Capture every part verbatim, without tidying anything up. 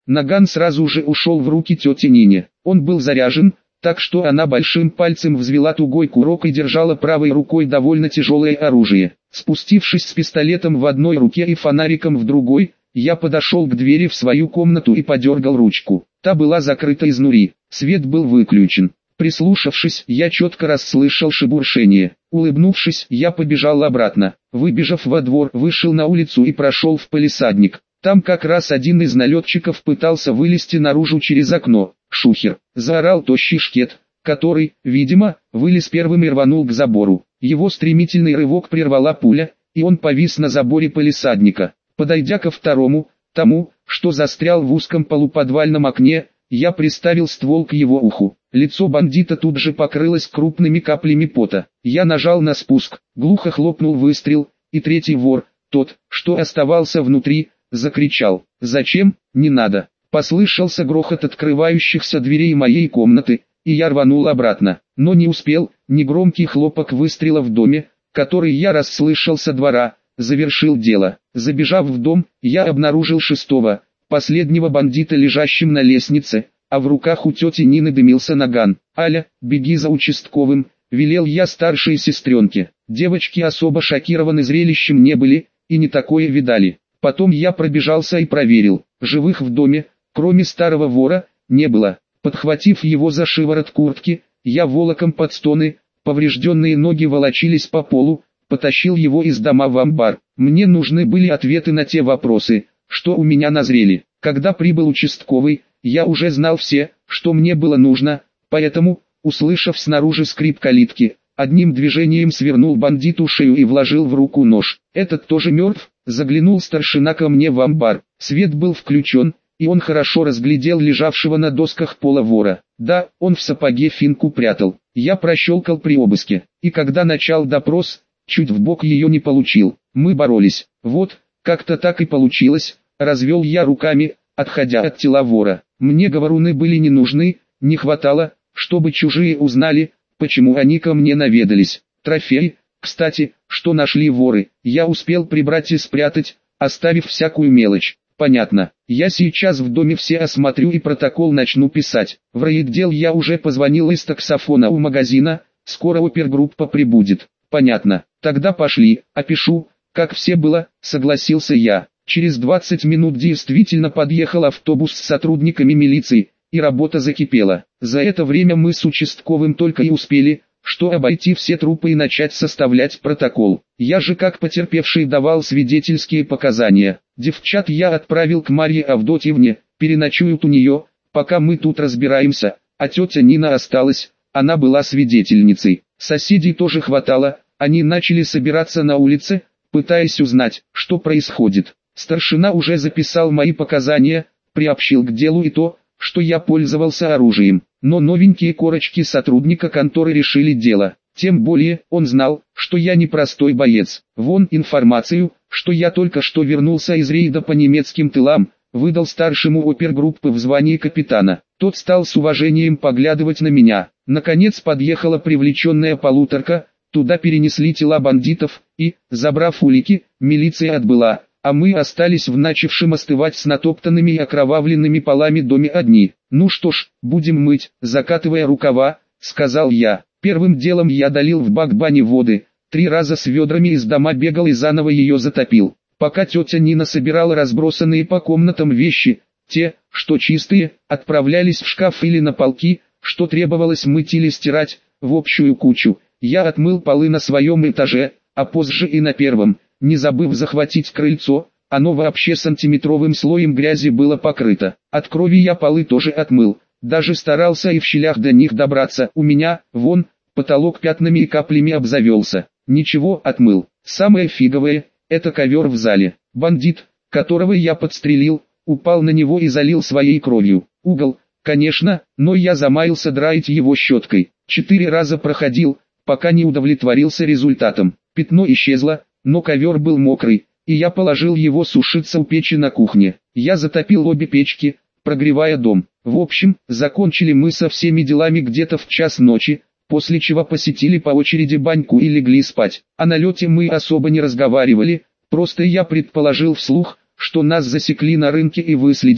Наган сразу же ушел в руки тети Нине. Он был заряжен, так что она большим пальцем взвела тугой курок и держала правой рукой довольно тяжелое оружие. Спустившись с пистолетом в одной руке и фонариком в другой, я подошел к двери в свою комнату и подергал ручку. Та была закрыта изнутри, свет был выключен. Прислушавшись, я четко расслышал шебуршение. Улыбнувшись, я побежал обратно. Выбежав во двор, вышел на улицу и прошел в палисадник. Там как раз один из налетчиков пытался вылезти наружу через окно. «Шухер!» — заорал тощий шкет, который, видимо, вылез первым и рванул к забору. Его стремительный рывок прервала пуля, и он повис на заборе палисадника. Подойдя ко второму, тому, что застрял в узком полуподвальном окне, я приставил ствол к его уху. Лицо бандита тут же покрылось крупными каплями пота. Я нажал на спуск, глухо хлопнул выстрел, и третий вор, тот, что оставался внутри, закричал: «Зачем? Не надо!» Послышался грохот открывающихся дверей моей комнаты, и я рванул обратно. Но не успел, негромкий хлопок выстрела в доме, который я расслышал со двора, завершил дело. Забежав в дом, я обнаружил шестого, последнего бандита лежащим на лестнице, а в руках у тети Нины дымился наган. «Аля, беги за участковым», — велел я старшей сестренке. Девочки особо шокированы зрелищем не были, и не такое видали. Потом я пробежался и проверил, живых в доме, кроме старого вора, не было. Подхватив его за шиворот куртки, я волоком под стоны, поврежденные ноги волочились по полу, потащил его из дома в амбар. Мне нужны были ответы на те вопросы, что у меня назрели. Когда прибыл участковый, я уже знал все, что мне было нужно, поэтому, услышав снаружи скрип калитки, одним движением свернул бандиту шею и вложил в руку нож. «Этот тоже мертв?» — заглянул старшина ко мне в амбар. Свет был включен, и он хорошо разглядел лежавшего на досках пола вора. Да, он в сапоге финку прятал. Я прощелкал при обыске, и когда начал допрос, чуть в бок ее не получил. Мы боролись. Вот, как-то так и получилось, развел я руками, отходя от тела вора. Мне говоруны были не нужны, не хватало, чтобы чужие узнали, почему они ко мне наведались. Трофей, кстати, что нашли воры, я успел прибрать и спрятать, оставив всякую мелочь. Понятно, я сейчас в доме все осмотрю и протокол начну писать. В райотдел я уже позвонил из таксофона у магазина, скоро опергруппа прибудет. Понятно, тогда пошли, опишу, как все было, согласился я. Через двадцать минут действительно подъехал автобус с сотрудниками милиции, и работа закипела. За это время мы с участковым только и успели, что обойти все трупы и начать составлять протокол. Я же как потерпевший давал свидетельские показания. Девчат я отправил к Марье Авдотьевне, переночуют у нее, пока мы тут разбираемся, а тетя Нина осталась, она была свидетельницей. Соседей тоже хватало, они начали собираться на улице, пытаясь узнать, что происходит. Старшина уже записал мои показания, приобщил к делу и то, что я пользовался оружием. Но новенькие корочки сотрудника конторы решили дело. Тем более, он знал, что я не простой боец. Вон информацию, что я только что вернулся из рейда по немецким тылам, выдал старшему опергруппы в звании капитана. Тот стал с уважением поглядывать на меня. Наконец подъехала привлеченная полуторка, туда перенесли тела бандитов, и, забрав улики, милиция отбыла, а мы остались в начавшем остывать с натоптанными и окровавленными полами доме одни. «Ну что ж, будем мыть, закатывая рукава», — сказал я. Первым делом я долил в бак бани воды, три раза с ведрами из дома бегал и заново ее затопил. Пока тетя Нина собирала разбросанные по комнатам вещи, те, что чистые, отправлялись в шкаф или на полки, что требовалось мыть или стирать, в общую кучу. Я отмыл полы на своем этаже, а позже и на первом, не забыв захватить крыльцо. Оно вообще сантиметровым слоем грязи было покрыто. От крови я полы тоже отмыл, даже старался и в щелях до них добраться. У меня, вон, потолок пятнами и каплями обзавелся. Ничего, отмыл. Самое фиговое, это ковер в зале. Бандит, которого я подстрелил, упал на него и залил своей кровью. Угол, конечно, но я замаялся драить его щеткой. Четыре раза проходил, пока не удовлетворился результатом. Пятно исчезло, но ковер был мокрый, и я положил его сушиться у печи на кухне. Я затопил обе печки, прогревая дом. В общем, закончили мы со всеми делами где-то в час ночи, после чего посетили по очереди баньку и легли спать. О налете мы особо не разговаривали, просто я предположил вслух, что нас засекли на рынке и выследили,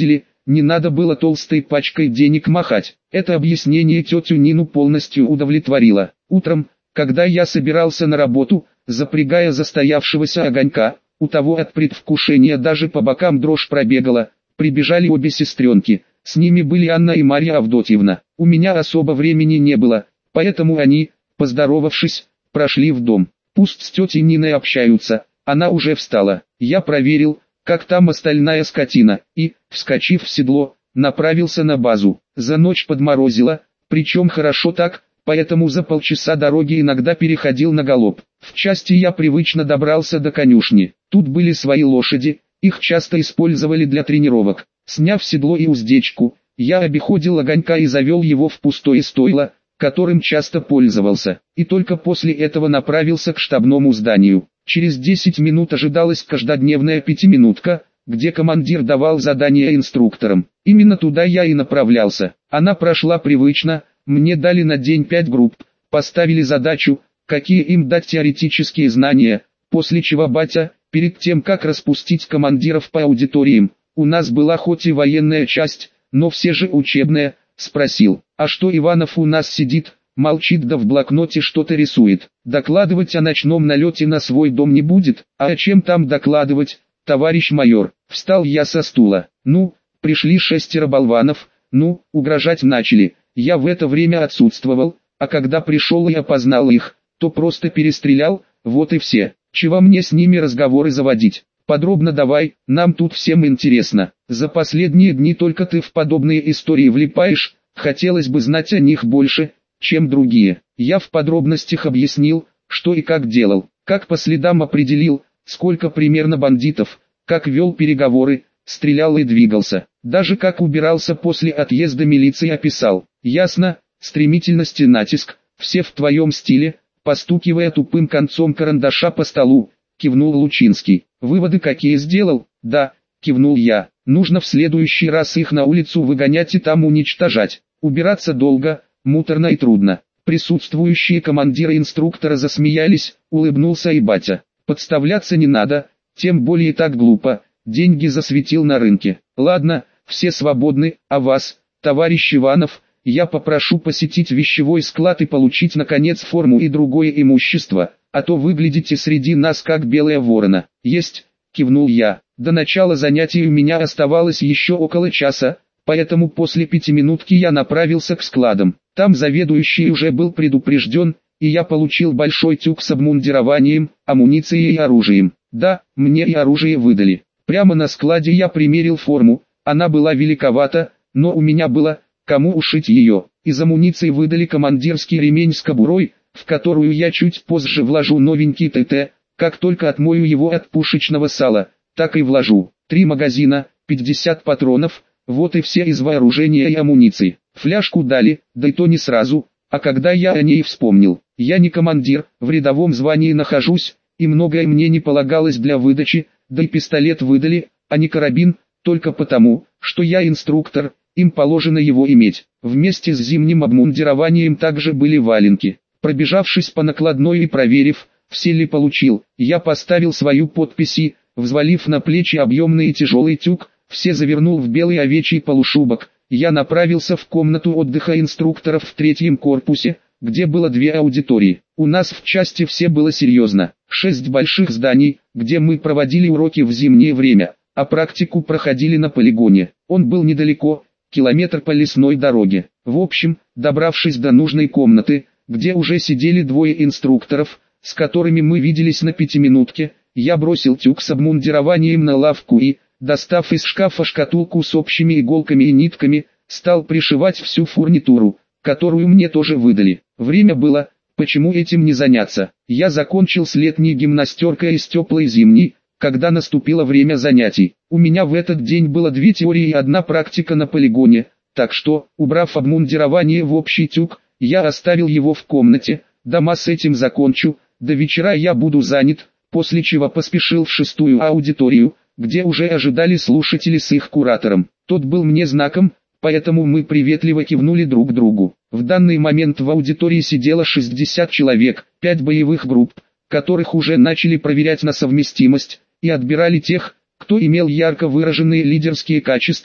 не надо было толстой пачкой денег махать. Это объяснение тетю Нину полностью удовлетворило. Утром, когда я собирался на работу, запрягая застоявшегося огонька, у того от предвкушения даже по бокам дрожь пробегала, прибежали обе сестренки, с ними были Анна и Марья Авдотьевна. У меня особо времени не было, поэтому они, поздоровавшись, прошли в дом. Пусть с тетей Ниной общаются, она уже встала. Я проверил, как там остальная скотина, и, вскочив в седло, направился на базу. За ночь подморозило, причем хорошо так, поэтому за полчаса дороги иногда переходил на галоп. В части я привычно добрался до конюшни. Тут были свои лошади, их часто использовали для тренировок. Сняв седло и уздечку, я обиходил огонька и завел его в пустое стойло, которым часто пользовался, и только после этого направился к штабному зданию. Через десять минут ожидалась каждодневная пятиминутка, где командир давал задания инструкторам. Именно туда я и направлялся. Она прошла привычно, мне дали на день пять групп, поставили задачу, какие им дать теоретические знания, после чего батя, перед тем как распустить командиров по аудиториям, у нас была хоть и военная часть, но все же учебная, спросил: а что Иванов у нас сидит, молчит да в блокноте что-то рисует? Докладывать о ночном налете на свой дом не будет? А о чем там докладывать, товарищ майор? Встал я со стула. Ну, пришли шестеро болванов, ну, угрожать начали. Я в это время отсутствовал, а когда пришел и опознал их, то просто перестрелял, вот и все. Чего мне с ними разговоры заводить? Подробно давай, нам тут всем интересно. За последние дни только ты в подобные истории влипаешь, хотелось бы знать о них больше, чем другие. Я в подробностях объяснил, что и как делал, как по следам определил, сколько примерно бандитов, как вел переговоры, стрелял и двигался. Даже как убирался после отъезда милиции описал. Ясно, стремительность и натиск, все в твоем стиле, постукивая тупым концом карандаша по столу, кивнул Лучинский. Выводы какие сделал? Да, кивнул я. Нужно в следующий раз их на улицу выгонять и там уничтожать. Убираться долго, муторно и трудно. Присутствующие командиры инструктора засмеялись, улыбнулся и батя. Подставляться не надо, тем более так глупо, деньги засветил на рынке. Ладно, все свободны, а вас, товарищ Иванов, я попрошу посетить вещевой склад и получить наконец форму и другое имущество, а то выглядите среди нас как белая ворона. Есть, кивнул я. До начала занятий у меня оставалось еще около часа, поэтому после пятиминутки я направился к складам. Там заведующий уже был предупрежден, и я получил большой тюк с обмундированием, амуницией и оружием. Да, мне и оружие выдали. Прямо на складе я примерил форму, она была великовата, но у меня было, кому ушить ее. Из амуниции выдали командирский ремень с кобурой, в которую я чуть позже вложу новенький ТТ, как только отмою его от пушечного сала, так и вложу. Три магазина, пятьдесят патронов, вот и все из вооружения и амуниции. Фляжку дали, да и то не сразу, а когда я о ней вспомнил. Я не командир, в рядовом звании нахожусь, и многое мне не полагалось для выдачи, да и пистолет выдали, а не карабин, только потому, что я инструктор, им положено его иметь. Вместе с зимним обмундированием также были валенки. Пробежавшись по накладной и проверив, все ли получил, я поставил свою подпись и, взвалив на плечи объемный и тяжелый тюк, все завернул в белый овечий полушубок. Я направился в комнату отдыха инструкторов в третьем корпусе, где было две аудитории. У нас в части все было серьезно. Шесть больших зданий, где мы проводили уроки в зимнее время, а практику проходили на полигоне. Он был недалеко, километр по лесной дороге. В общем, добравшись до нужной комнаты, где уже сидели двое инструкторов, с которыми мы виделись на пятиминутке, я бросил тюк с обмундированием на лавку и, достав из шкафа шкатулку с общими иголками и нитками, стал пришивать всю фурнитуру, которую мне тоже выдали. Время было, почему этим не заняться? Я закончил с летней гимнастеркой и с теплой зимней, когда наступило время занятий. У меня в этот день было две теории и одна практика на полигоне, так что, убрав обмундирование в общий тюк, я оставил его в комнате. Дома с этим закончу, до вечера я буду занят, после чего поспешил в шестую аудиторию, где уже ожидали слушатели с их куратором. Тот был мне знаком, поэтому мы приветливо кивнули друг другу. В данный момент в аудитории сидело шестьдесят человек, пять боевых групп, которых уже начали проверять на совместимость, и отбирали тех, кто имел ярко выраженные лидерские качества,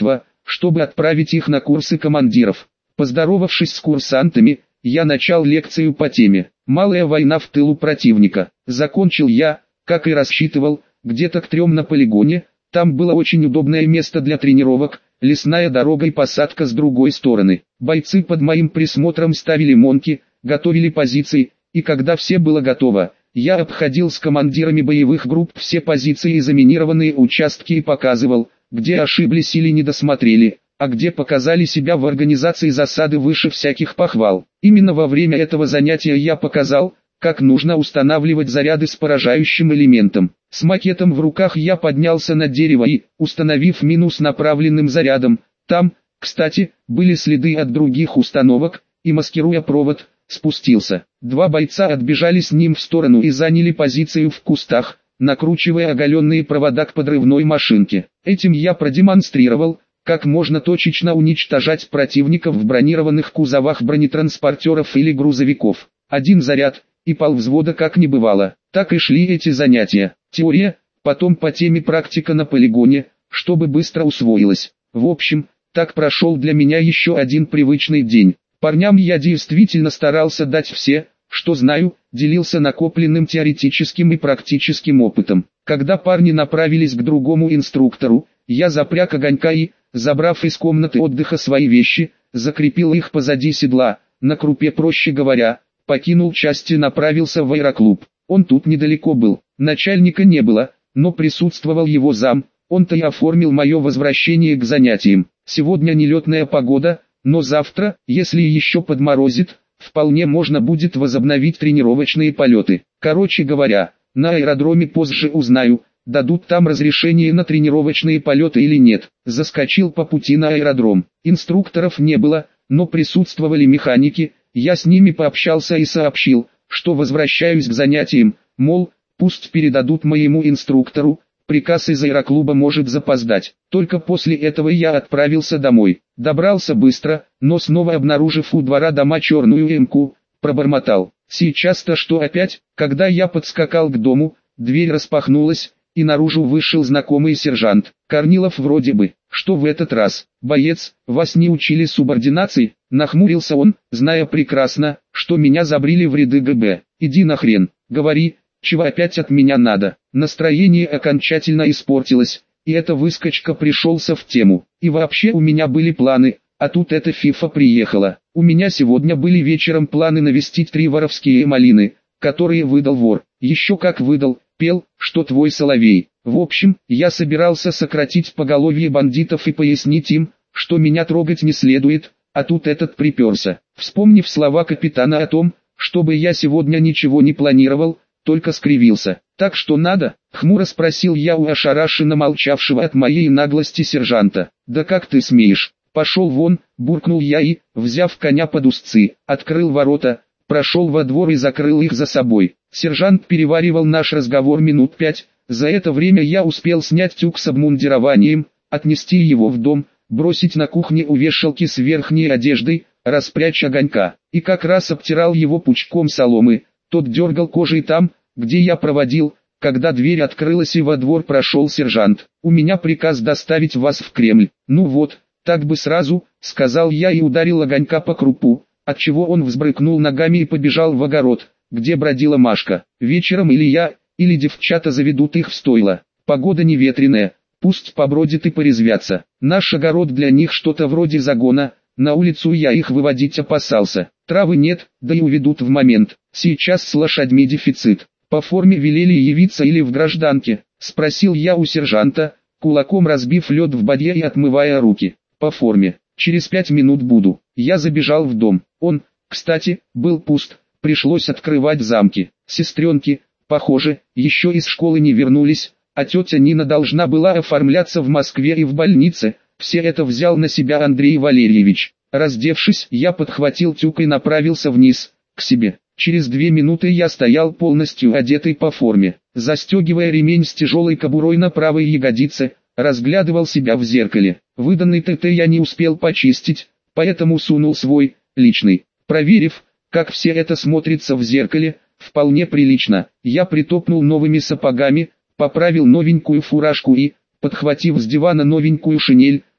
чтобы отправить их на курсы командиров. Поздоровавшись с курсантами, я начал лекцию по теме «Малая война в тылу противника». Закончил я, как и рассчитывал, где-то к трем на полигоне. Там было очень удобное место для тренировок, лесная дорога и посадка с другой стороны. Бойцы под моим присмотром ставили монки, готовили позиции, и когда все было готово, я обходил с командирами боевых групп все позиции и заминированные участки и показывал, где ошиблись или не досмотрели, а где показали себя в организации засады выше всяких похвал. Именно во время этого занятия я показал, как нужно устанавливать заряды с поражающим элементом. С макетом в руках я поднялся на дерево и, установив мину с направленным зарядом, там, кстати, были следы от других установок, и маскируя провод, спустился. Два бойца отбежали с ним в сторону и заняли позицию в кустах, накручивая оголенные провода к подрывной машинке. Этим я продемонстрировал, как можно точечно уничтожать противников в бронированных кузовах бронетранспортеров или грузовиков. Один заряд, и полвзвода как не бывало. Так и шли эти занятия. Теория, потом по теме практика на полигоне, чтобы быстро усвоилось. В общем, так прошел для меня еще один привычный день. Парням я действительно старался дать все, что знаю, делился накопленным теоретическим и практическим опытом. Когда парни направились к другому инструктору, я запряг огонька и, забрав из комнаты отдыха свои вещи, закрепил их позади седла, на крупе, проще говоря, покинул часть и направился в аэроклуб. Он тут недалеко был, начальника не было, но присутствовал его зам, он-то и оформил мое возвращение к занятиям. Сегодня нелетная погода, но завтра, если еще подморозит, вполне можно будет возобновить тренировочные полеты. Короче говоря, на аэродроме позже узнаю, дадут там разрешение на тренировочные полеты или нет. Заскочил по пути на аэродром. Инструкторов не было, но присутствовали механики. Я с ними пообщался и сообщил, что возвращаюсь к занятиям, мол, пусть передадут моему инструктору, приказ из аэроклуба может запоздать. Только после этого я отправился домой. Добрался быстро, но снова обнаружив у двора дома черную эмку, пробормотал. Сейчас-то что опять? Когда я подскакал к дому, дверь распахнулась, и наружу вышел знакомый сержант. Корнилов вроде бы. Что в этот раз? Боец, вас не учили субординации? Нахмурился он, зная прекрасно, что меня забрили в ряды ГБ. Иди нахрен, говори, чего опять от меня надо. Настроение окончательно испортилось, и эта выскочка пришелся в тему. И вообще у меня были планы, а тут эта фифа приехала. У меня сегодня были вечером планы навестить три воровские малины, которые выдал вор. Еще как выдал, пел, что твой соловей. В общем, я собирался сократить поголовье бандитов и пояснить им, что меня трогать не следует, а тут этот приперся. Вспомнив слова капитана о том, чтобы я сегодня ничего не планировал, только скривился. «Так что надо?» — хмуро спросил я у ошарашенно молчавшего от моей наглости сержанта. «Да как ты смеешь? Пошел вон!» — буркнул я и, взяв коня под узцы, открыл ворота, прошел во двор и закрыл их за собой. Сержант переваривал наш разговор минут пять. За это время я успел снять тюк с обмундированием, отнести его в дом, бросить на кухне у вешалки с верхней одеждой, распрячь огонька. И как раз обтирал его пучком соломы. Тот дергал кожей там, где я проводил, когда дверь открылась и во двор прошел сержант. «У меня приказ доставить вас в Кремль». «Ну вот, так бы сразу», — сказал я и ударил огонька по крупу, отчего он взбрыкнул ногами и побежал в огород, где бродила Машка. Вечером или я, или девчата заведут их в стойло. Погода не ветреная, пусть побродят и порезвятся. Наш огород для них что-то вроде загона, на улицу я их выводить опасался. Травы нет, да и уведут в момент. Сейчас с лошадьми дефицит. По форме велели явиться или в гражданке? Спросил я у сержанта, кулаком разбив лед в бадье и отмывая руки. По форме. Через пять минут буду. Я забежал в дом. Он, кстати, был пуст. Пришлось открывать замки. Сестренки, похоже, еще из школы не вернулись, а тетя Нина должна была оформляться в Москве и в больнице. Все это взял на себя Андрей Валерьевич. Раздевшись, я подхватил тюк и направился вниз, к себе. Через две минуты я стоял полностью одетый по форме, застегивая ремень с тяжелой кобурой на правой ягодице, разглядывал себя в зеркале. Выданный ТТ я не успел почистить, поэтому сунул свой, личный. Проверив, как все это смотрится в зеркале, вполне прилично, я притопнул новыми сапогами, поправил новенькую фуражку и, подхватив с дивана новенькую шинель,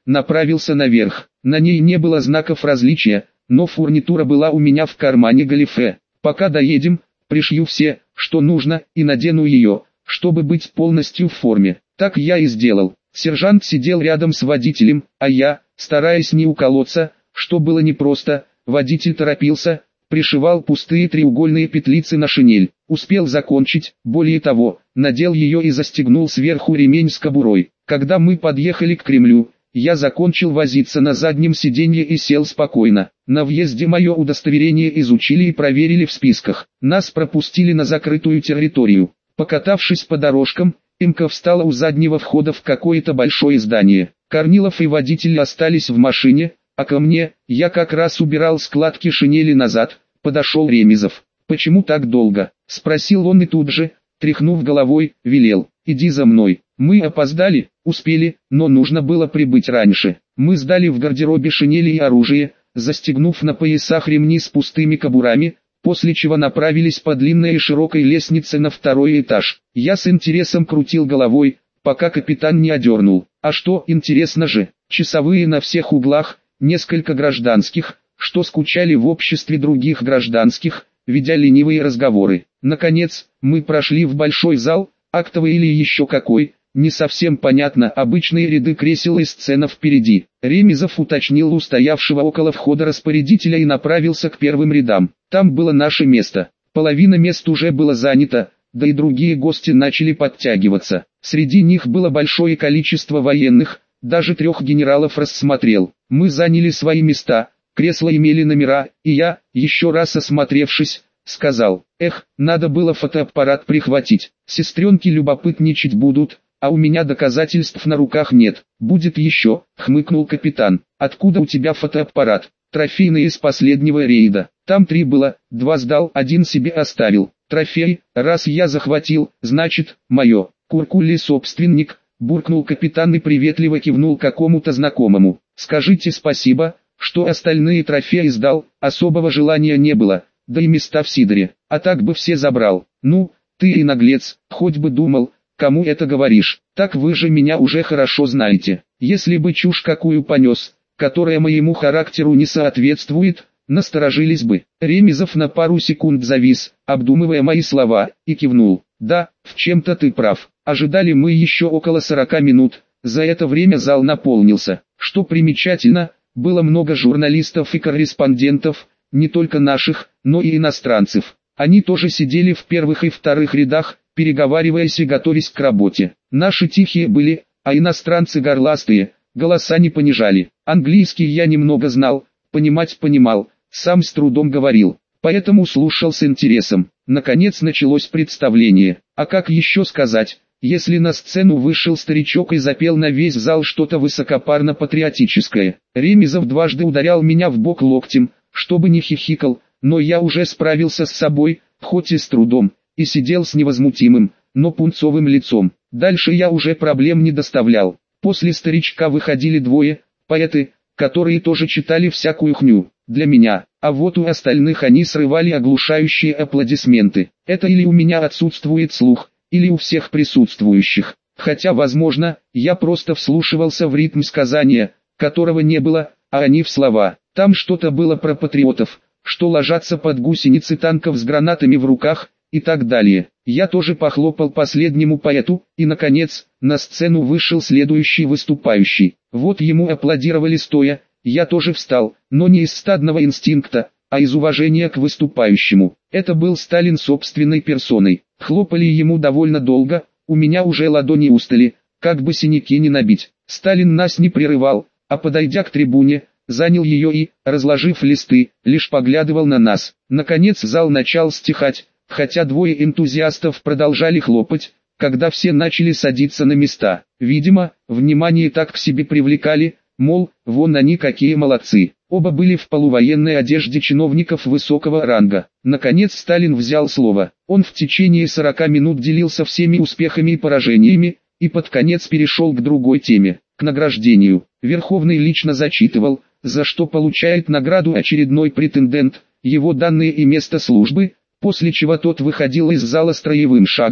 направился наверх. На ней не было знаков различия, но фурнитура была у меня в кармане галифе. Пока доедем, пришью все, что нужно, и надену ее, чтобы быть полностью в форме. Так я и сделал. Сержант сидел рядом с водителем, а я, стараясь не уколоться, что было непросто, водитель торопился, пришивал пустые треугольные петлицы на шинель. Успел закончить, более того, надел ее и застегнул сверху ремень с кобурой. Когда мы подъехали к Кремлю, я закончил возиться на заднем сиденье и сел спокойно. На въезде мое удостоверение изучили и проверили в списках. Нас пропустили на закрытую территорию. Покатавшись по дорожкам, Имка встала у заднего входа в какое-то большое здание. Корнилов и водитель остались в машине, а ко мне, я как раз убирал складки шинели назад, подошел Ремезов. «Почему так долго?» — спросил он и тут же, тряхнув головой, велел: «Иди за мной». Мы опоздали, успели, но нужно было прибыть раньше. Мы сдали в гардеробе шинели и оружие, застегнув на поясах ремни с пустыми кобурами, после чего направились по длинной и широкой лестнице на второй этаж. Я с интересом крутил головой, пока капитан не одернул. А что, интересно же, часовые на всех углах, несколько гражданских, что скучали в обществе других гражданских, ведя ленивые разговоры. Наконец, мы прошли в большой зал, актовый или еще какой, не совсем понятно, обычные ряды кресел и сцена впереди. Ремезов уточнил у стоявшего около входа распорядителя и направился к первым рядам. Там было наше место. Половина мест уже было занято, да и другие гости начали подтягиваться. Среди них было большое количество военных, даже трех генералов рассмотрел. Мы заняли свои места, кресла имели номера, и я, еще раз осмотревшись, сказал: «Эх, надо было фотоаппарат прихватить, сестренки любопытничать будут, а у меня доказательств на руках нет». «Будет еще», — хмыкнул капитан. «Откуда у тебя фотоаппарат?» «Трофейный из последнего рейда. Там три было, два сдал, один себе оставил. Трофей, раз я захватил, значит, мое». «Куркули собственник», — буркнул капитан и приветливо кивнул какому-то знакомому. «Скажите спасибо, что остальные трофеи сдал, особого желания не было, да и места в Сидоре, а так бы все забрал». «Ну, ты и наглец, хоть бы думал, кому это говоришь, так вы же меня уже хорошо знаете. Если бы чушь какую понес, которая моему характеру не соответствует, насторожились бы». Ремезов на пару секунд завис, обдумывая мои слова, и кивнул. «Да, в чем-то ты прав. Ожидали мы еще около сорока минут, за это время зал наполнился. Что примечательно, было много журналистов и корреспондентов, не только наших, но и иностранцев. Они тоже сидели в первых и вторых рядах, переговариваясь и готовясь к работе. Наши тихие были, а иностранцы горластые, голоса не понижали. Английский я немного знал, понимать понимал, сам с трудом говорил, поэтому слушал с интересом. Наконец началось представление. А как еще сказать, если на сцену вышел старичок и запел на весь зал что-то высокопарно-патриотическое. Ремезов дважды ударял меня в бок локтем, чтобы не хихикал, но я уже справился с собой, хоть и с трудом, и сидел с невозмутимым, но пунцовым лицом. Дальше я уже проблем не доставлял. После старичка выходили двое, поэты, которые тоже читали всякую хню, для меня, а вот у остальных они срывали оглушающие аплодисменты. Это или у меня отсутствует слух, или у всех присутствующих. Хотя, возможно, я просто вслушивался в ритм сказания, которого не было, а они в слова. Там что-то было про патриотов, что ложатся под гусеницы танков с гранатами в руках, и так далее. Я тоже похлопал последнему поэту, и наконец, на сцену вышел следующий выступающий. Вот ему аплодировали стоя, я тоже встал, но не из стадного инстинкта, а из уважения к выступающему. Это был Сталин собственной персоной. Хлопали ему довольно долго, у меня уже ладони устали, как бы синяки не набить. Сталин нас не прерывал, а подойдя к трибуне, занял ее и, разложив листы, лишь поглядывал на нас. Наконец зал начал стихать, хотя двое энтузиастов продолжали хлопать, когда все начали садиться на места. Видимо, внимание так к себе привлекали, мол, вон они какие молодцы. Оба были в полувоенной одежде чиновников высокого ранга. Наконец Сталин взял слово. Он в течение сорока минут делился всеми успехами и поражениями, и под конец перешел к другой теме, к награждению. Верховный лично зачитывал, за что получает награду очередной претендент, его данные и место службы, после чего тот выходил из зала строевым шагом,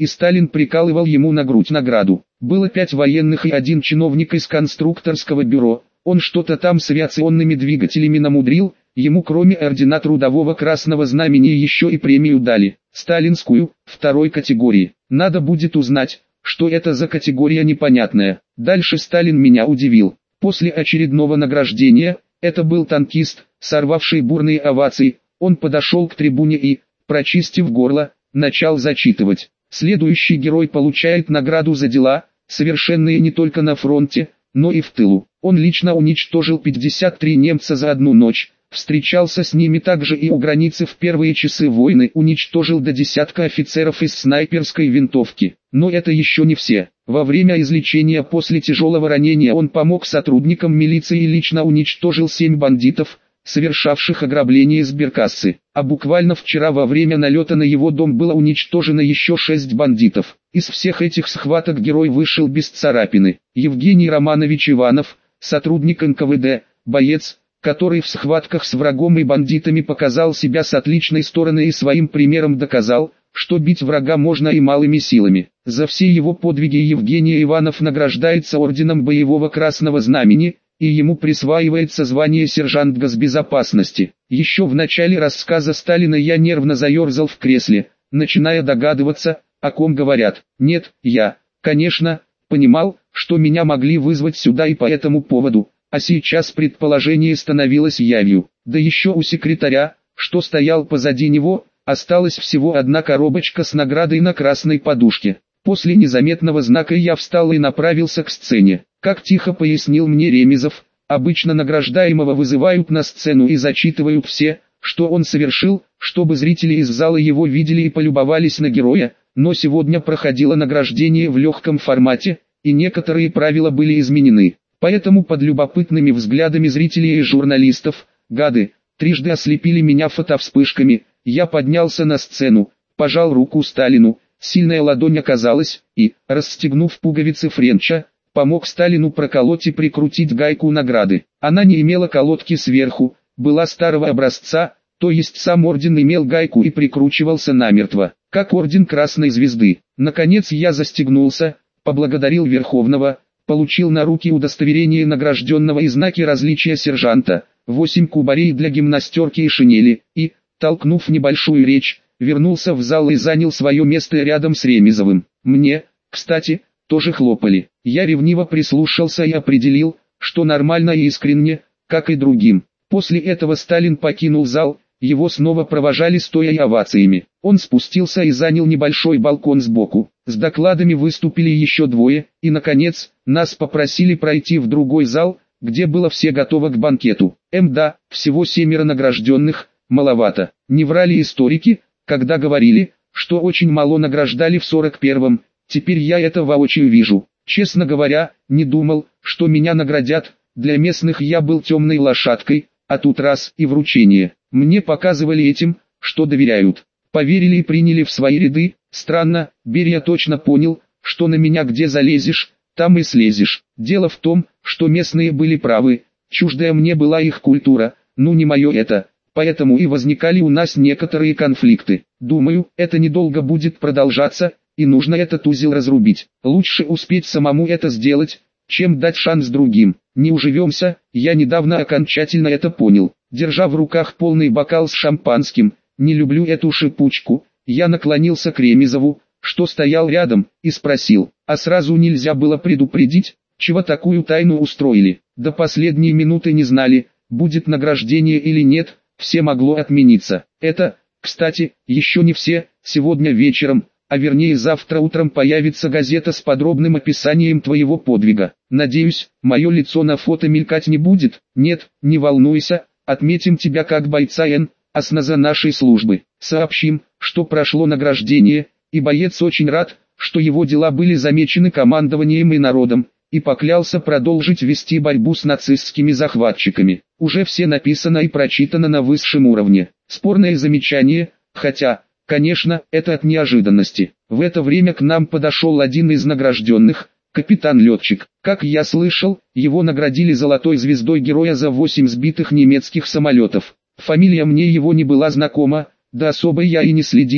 и Сталин прикалывал ему на грудь награду. Было пять военных и один чиновник из конструкторского бюро. Он что-то там с авиационными двигателями намудрил, ему кроме ордена Трудового Красного Знамени еще и премию дали, сталинскую, второй категории. Надо будет узнать, что это за категория непонятная. Дальше Сталин меня удивил. После очередного награждения, это был танкист, сорвавший бурные овации, он подошел к трибуне и, прочистив горло, начал зачитывать. Следующий герой получает награду за дела, совершенные не только на фронте, но и в тылу. Он лично уничтожил пятьдесят три немца за одну ночь, встречался с ними также и у границы в первые часы войны, уничтожил до десятка офицеров из снайперской винтовки. Но это еще не все. Во время излечения после тяжелого ранения он помог сотрудникам милиции и лично уничтожил семь бандитов, совершавших ограбление сберкассы. А буквально вчера во время налета на его дом было уничтожено еще шесть бандитов. Из всех этих схваток герой вышел без царапины. Евгений Романович Иванов, сотрудник эн ка вэ дэ, боец, который в схватках с врагом и бандитами показал себя с отличной стороны и своим примером доказал, что бить врага можно и малыми силами. За все его подвиги Евгений Иванов награждается орденом Боевого Красного Знамени, и ему присваивается звание сержант госбезопасности. Еще в начале рассказа Сталина я нервно заерзал в кресле, начиная догадываться, о ком говорят. Нет, я, конечно, понимал, что меня могли вызвать сюда и по этому поводу, а сейчас предположение становилось явью. Да еще у секретаря, что стоял позади него, осталась всего одна коробочка с наградой на красной подушке. После незаметного знака я встал и направился к сцене. Как тихо пояснил мне Ремезов, обычно награждаемого вызывают на сцену и зачитывают все, что он совершил, чтобы зрители из зала его видели и полюбовались на героя, но сегодня проходило награждение в легком формате, и некоторые правила были изменены. Поэтому под любопытными взглядами зрителей и журналистов, гады, трижды ослепили меня фотовспышками, я поднялся на сцену, пожал руку Сталину, сильная ладонь оказалась, и, расстегнув пуговицы френча, помог Сталину проколоть и прикрутить гайку награды. Она не имела колодки сверху, была старого образца, то есть сам орден имел гайку и прикручивался намертво, как орден Красной Звезды. Наконец я застегнулся, поблагодарил Верховного, получил на руки удостоверение награжденного и знаки различия сержанта, восемь кубарей для гимнастерки и шинели, и, толкнув небольшую речь, вернулся в зал и занял свое место рядом с Ремезовым. Мне, кстати, тоже хлопали. Я ревниво прислушался и определил, что нормально и искренне, как и другим. После этого Сталин покинул зал, его снова провожали стоя и овациями. Он спустился и занял небольшой балкон сбоку. С докладами выступили еще двое, и наконец, нас попросили пройти в другой зал, где было все готово к банкету. Мда, всего семеро награжденных, маловато. Не врали историки, когда говорили, что очень мало награждали в сорок первом, теперь я это воочию вижу. Честно говоря, не думал, что меня наградят, для местных я был темной лошадкой, а тут раз и вручение. Мне показывали этим, что доверяют. Поверили и приняли в свои ряды. Странно, Берия точно понял, что на меня где залезешь, там и слезешь. Дело в том, что местные были правы, чуждая мне была их культура, ну не мое это. Поэтому и возникали у нас некоторые конфликты. Думаю, это недолго будет продолжаться, и нужно этот узел разрубить. Лучше успеть самому это сделать, чем дать шанс другим. Не уживемся, я недавно окончательно это понял. Держа в руках полный бокал с шампанским, не люблю эту шипучку, я наклонился к Ремезову, что стоял рядом, и спросил, а сразу нельзя было предупредить, чего такую тайну устроили. До последней минуты не знали, будет награждение или нет, все могло отмениться. Это, кстати, еще не все, сегодня вечером, а вернее завтра утром появится газета с подробным описанием твоего подвига. Надеюсь, мое лицо на фото мелькать не будет? Нет, не волнуйся, отметим тебя как бойца эн ас эн а за нашей службы. Сообщим, что прошло награждение, и боец очень рад, что его дела были замечены командованием и народом, и поклялся продолжить вести борьбу с нацистскими захватчиками. Уже все написано и прочитано на высшем уровне. Спорное замечание, хотя, конечно, это от неожиданности. В это время к нам подошел один из награжденных, капитан-летчик. Как я слышал, его наградили золотой звездой героя за восемь сбитых немецких самолетов. Фамилия мне его не была знакома, да особо я и не следил,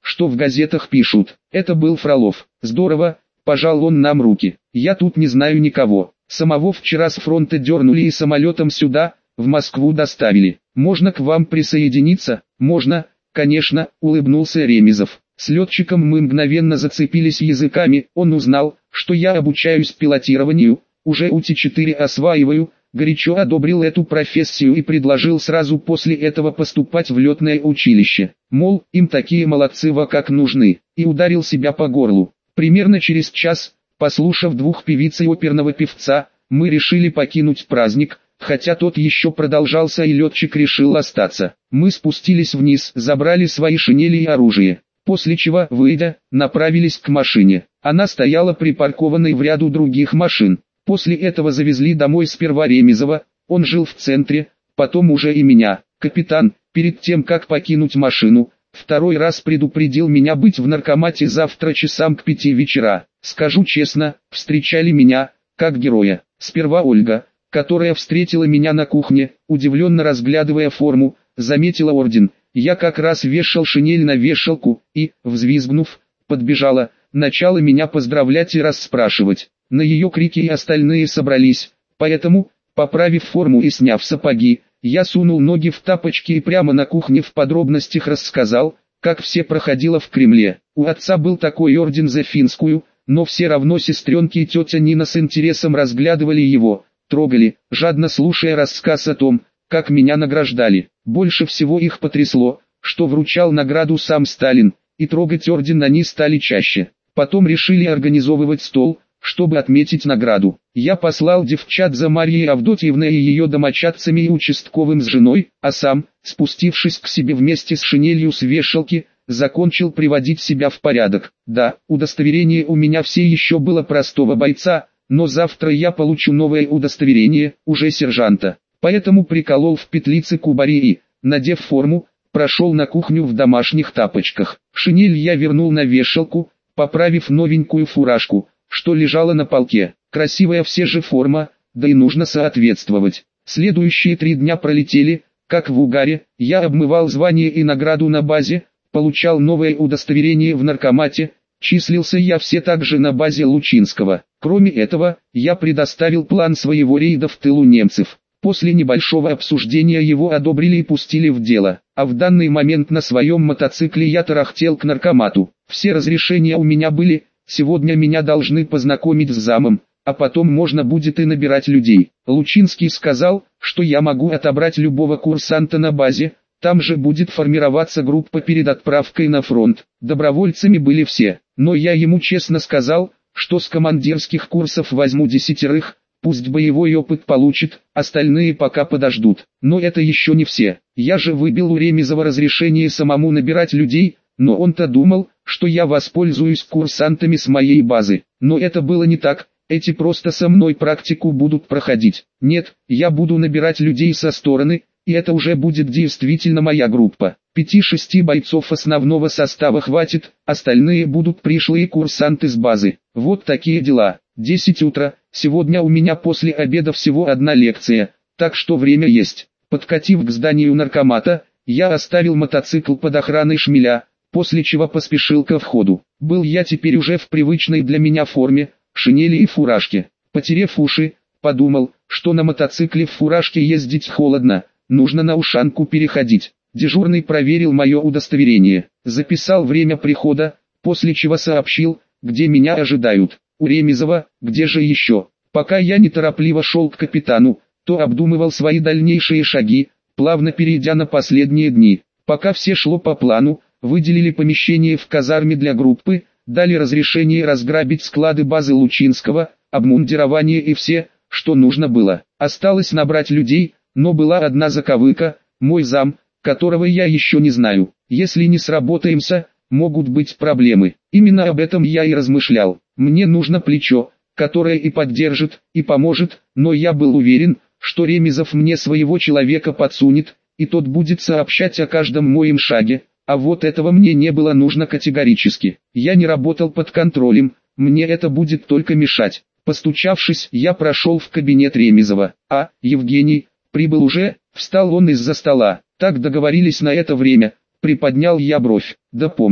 что в газетах пишут. Это был Фролов. Здорово, пожал он нам руки. Я тут не знаю никого. Самого вчера с фронта дернули и самолетом сюда, в Москву доставили. Можно к вам присоединиться? Можно, конечно, улыбнулся Ремезов. С летчиком мы мгновенно зацепились языками, он узнал, что я обучаюсь пилотированию, уже У Т четыре осваиваю, горячо одобрил эту профессию и предложил сразу после этого поступать в летное училище. Мол, им такие молодцы во как нужны, и ударил себя по горлу. Примерно через час, послушав двух певиц и оперного певца, мы решили покинуть праздник, хотя тот еще продолжался и летчик решил остаться. Мы спустились вниз, забрали свои шинели и оружие, после чего, выйдя, направились к машине. Она стояла припаркованной в ряду других машин. После этого завезли домой сперва Ремезова, он жил в центре, потом уже и меня. Капитан, перед тем как покинуть машину, второй раз предупредил меня быть в наркомате завтра часам к пяти вечера. Скажу честно, встречали меня, как героя. Сперва Ольга, которая встретила меня на кухне, удивленно разглядывая форму, заметила орден. Я как раз вешал шинель на вешалку и, взвизгнув, подбежала, начала меня поздравлять и расспрашивать. На ее крики и остальные собрались, поэтому, поправив форму и сняв сапоги, я сунул ноги в тапочки и прямо на кухне в подробностях рассказал, как все проходило в Кремле. У отца был такой орден за финскую, но все равно сестренки и тетя Нина с интересом разглядывали его, трогали, жадно слушая рассказ о том, как меня награждали. Больше всего их потрясло, что вручал награду сам Сталин, и трогать орден они стали чаще. Потом решили организовывать стол, чтобы отметить награду. Я послал девчат за Марьей Авдотьевной и ее домочадцами и участковым с женой, а сам, спустившись к себе вместе с шинелью с вешалки, закончил приводить себя в порядок. Да, удостоверение у меня все еще было простого бойца, но завтра я получу новое удостоверение, уже сержанта. Поэтому приколол в петлице кубари и, надев форму, прошел на кухню в домашних тапочках. Шинель я вернул на вешалку, поправив новенькую фуражку, что лежала на полке. Красивая все же форма, да и нужно соответствовать. Следующие три дня пролетели, как в угаре. Я обмывал звание и награду на базе, получал новое удостоверение в наркомате, числился я все так же на базе Лучинского. Кроме этого, я предоставил план своего рейда в тылу немцев. После небольшого обсуждения его одобрили и пустили в дело, а в данный момент на своем мотоцикле я тарахтел к наркомату. Все разрешения у меня были. Сегодня меня должны познакомить с замом, а потом можно будет и набирать людей. Лучинский сказал, что я могу отобрать любого курсанта на базе, там же будет формироваться группа перед отправкой на фронт. Добровольцами были все, но я ему честно сказал, что с командирских курсов возьму десятерых, пусть боевой опыт получит, остальные пока подождут. Но это еще не все. Я же выбил у Ремезова разрешение самому набирать людей, но он-то думал, что я воспользуюсь курсантами с моей базы. Но это было не так, эти просто со мной практику будут проходить. Нет, я буду набирать людей со стороны, и это уже будет действительно моя группа. Пяти-шести бойцов основного состава хватит, остальные будут пришлые курсанты с базы. Вот такие дела. десять утра, сегодня у меня после обеда всего одна лекция, так что время есть. Подкатив к зданию наркомата, я оставил мотоцикл под охраной шмеля, после чего поспешил ко входу. Был я теперь уже в привычной для меня форме, шинели и фуражке. Потерев уши, подумал, что на мотоцикле в фуражке ездить холодно, нужно на ушанку переходить. Дежурный проверил мое удостоверение, записал время прихода, после чего сообщил, где меня ожидают. У Ремезова, где же еще? Пока я неторопливо шел к капитану, то обдумывал свои дальнейшие шаги, плавно перейдя на последние дни. Пока все шло по плану, выделили помещение в казарме для группы, дали разрешение разграбить склады базы Лучинского, обмундирование и все, что нужно было. Осталось набрать людей, но была одна заковыка, мой зам, которого я еще не знаю. Если не сработаемся, могут быть проблемы. Именно об этом я и размышлял. Мне нужно плечо, которое и поддержит, и поможет, но я был уверен, что Ремезов мне своего человека подсунет, и тот будет сообщать о каждом моем шаге. А вот этого мне не было нужно категорически. Я не работал под контролем, мне это будет только мешать. Постучавшись, я прошел в кабинет Ремезова. «А, Евгений, прибыл уже?» Встал он из-за стола. «Так договорились на это время», приподнял я бровь. «Да помню.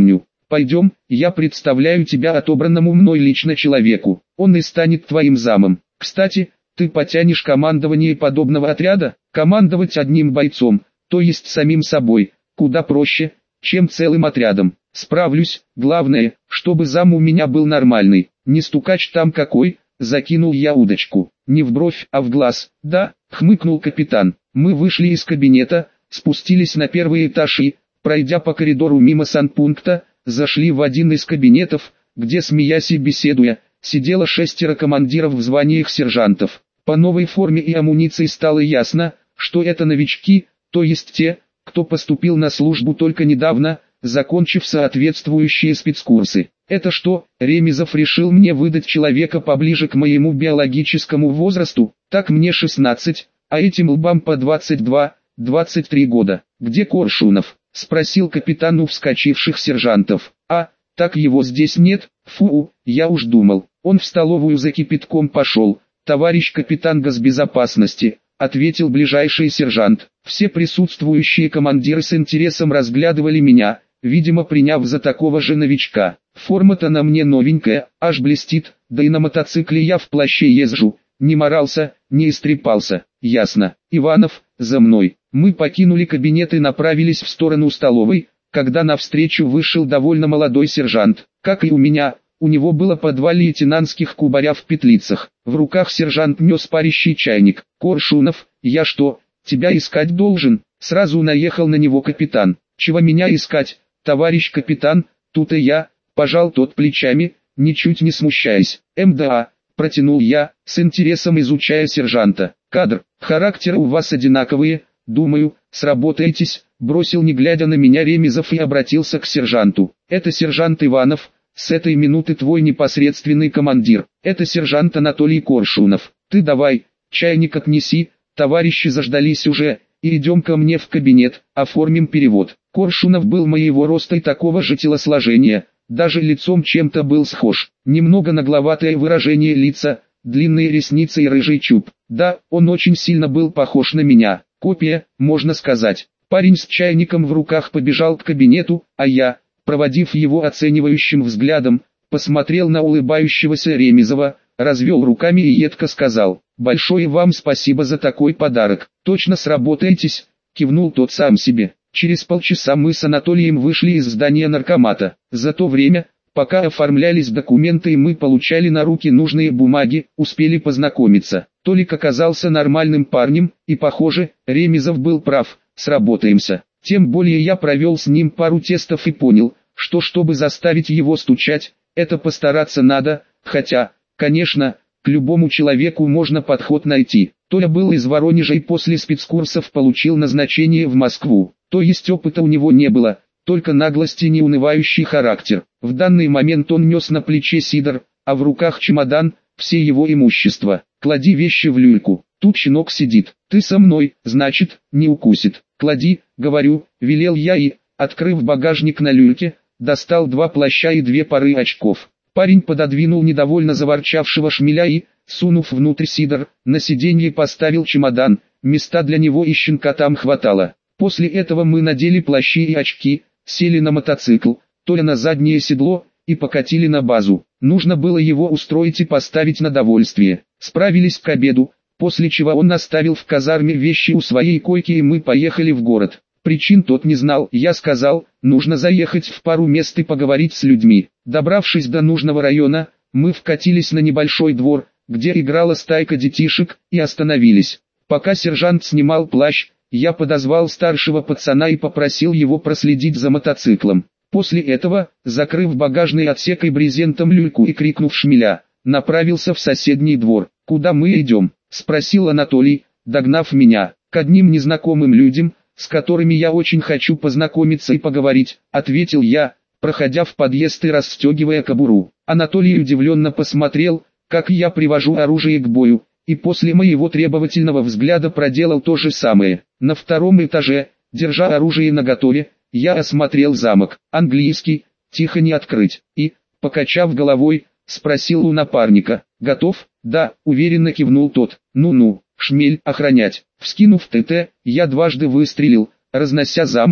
Пойдем, я представляю тебя отобранному мной лично человеку, он и станет твоим замом. Кстати, ты потянешь командование подобного отряда? Командовать одним бойцом, то есть самим собой, куда проще, чем целым отрядом. Справлюсь, главное, чтобы зам у меня был нормальный, не стукач там какой. Закинул я удочку, не в бровь, а в глаз. Да, хмыкнул капитан. Мы вышли из кабинета, спустились на первый этаж и, пройдя по коридору мимо санпункта, зашли в один из кабинетов, где, смеясь и беседуя, сидело шестеро командиров в званиях сержантов. По новой форме и амуниции стало ясно, что это новички, то есть те, кто поступил на службу только недавно, закончив соответствующие спецкурсы. Это что, Ремезов решил мне выдать человека поближе к моему биологическому возрасту? Так мне шестнадцать, а этим лбам по двадцать два — двадцать три года. Где Коршунов? Спросил капитан у вскочивших сержантов. А, так его здесь нет, фу, я уж думал. Он в столовую за кипятком пошел. Товарищ капитан госбезопасности, ответил ближайший сержант. Все присутствующие командиры с интересом разглядывали меня, видимо приняв за такого же новичка. Форма-то на мне новенькая, аж блестит, да и на мотоцикле я в плаще езжу. Не морался, не истрепался. Ясно. Иванов, за мной. Мы покинули кабинет и направились в сторону столовой, когда навстречу вышел довольно молодой сержант. Как и у меня, у него было по два лейтенантских кубаря в петлицах. В руках сержант нес парящий чайник. Коршунов, я что, тебя искать должен? Сразу наехал на него капитан. Чего меня искать, товарищ капитан? Тут и я, пожал тот плечами, ничуть не смущаясь. МДА, протянул я, с интересом изучая сержанта. Кадр, характеры у вас одинаковые, думаю, сработаетесь, бросил не глядя на меня Ремезов и обратился к сержанту. Это сержант Иванов, с этой минуты твой непосредственный командир. Это сержант Анатолий Коршунов. Ты давай, чайник отнеси, товарищи заждались уже, и идем ко мне в кабинет, оформим перевод. Коршунов был моего роста и такого же телосложения, даже лицом чем-то был схож. Немного нагловатое выражение лица, длинные ресницы и рыжий чуб. Да, он очень сильно был похож на меня. Копия, можно сказать. Парень с чайником в руках побежал к кабинету, а я, проводив его оценивающим взглядом, посмотрел на улыбающегося Ремезова, развел руками и едко сказал: «Большое вам спасибо за такой подарок. Точно сработаетесь», — кивнул тот сам себе. Через полчаса мы с Анатолием вышли из здания наркомата. За то время, пока оформлялись документы и мы получали на руки нужные бумаги, успели познакомиться. Толик оказался нормальным парнем, и похоже, Ремезов был прав, сработаемся. Тем более я провел с ним пару тестов и понял, что чтобы заставить его стучать, это постараться надо, хотя, конечно, к любому человеку можно подход найти. Толя был из Воронежа и после спецкурсов получил назначение в Москву, то есть опыта у него не было, только наглость и неунывающий характер. В данный момент он нес на плече сидор, а в руках чемодан, все его имущество. «Клади вещи в люльку, тут щенок сидит, ты со мной, значит, не укусит». «Клади», говорю, велел я и, открыв багажник на люльке, достал два плаща и две пары очков. Парень пододвинул недовольно заворчавшего шмеля и, сунув внутрь сидор, на сиденье поставил чемодан, места для него и щенка там хватало. После этого мы надели плащи и очки, сели на мотоцикл, Толя на заднее седло, и покатили на базу. Нужно было его устроить и поставить на довольствие. Справились к обеду, после чего он оставил в казарме вещи у своей койки и мы поехали в город. Причин тот не знал, я сказал, нужно заехать в пару мест и поговорить с людьми. Добравшись до нужного района, мы вкатились на небольшой двор, где играла стайка детишек, и остановились. Пока сержант снимал плащ, я подозвал старшего пацана и попросил его проследить за мотоциклом. После этого, закрыв багажный отсек и брезентом люльку и крикнув шмеля, направился в соседний двор. «Куда мы идем?» – спросил Анатолий, догнав меня. «К одним незнакомым людям, с которыми я очень хочу познакомиться и поговорить», – ответил я, проходя в подъезд и расстегивая кобуру. Анатолий удивленно посмотрел, как я привожу оружие к бою, и после моего требовательного взгляда проделал то же самое. На втором этаже, держа оружие наготове, я осмотрел замок. Английский, тихо не открыть, и, покачав головой, спросил у напарника: «Готов?» «Да», уверенно кивнул тот. «Ну-ну, шмель, охранять». Вскинув ТТ, я дважды выстрелил, разнося замок,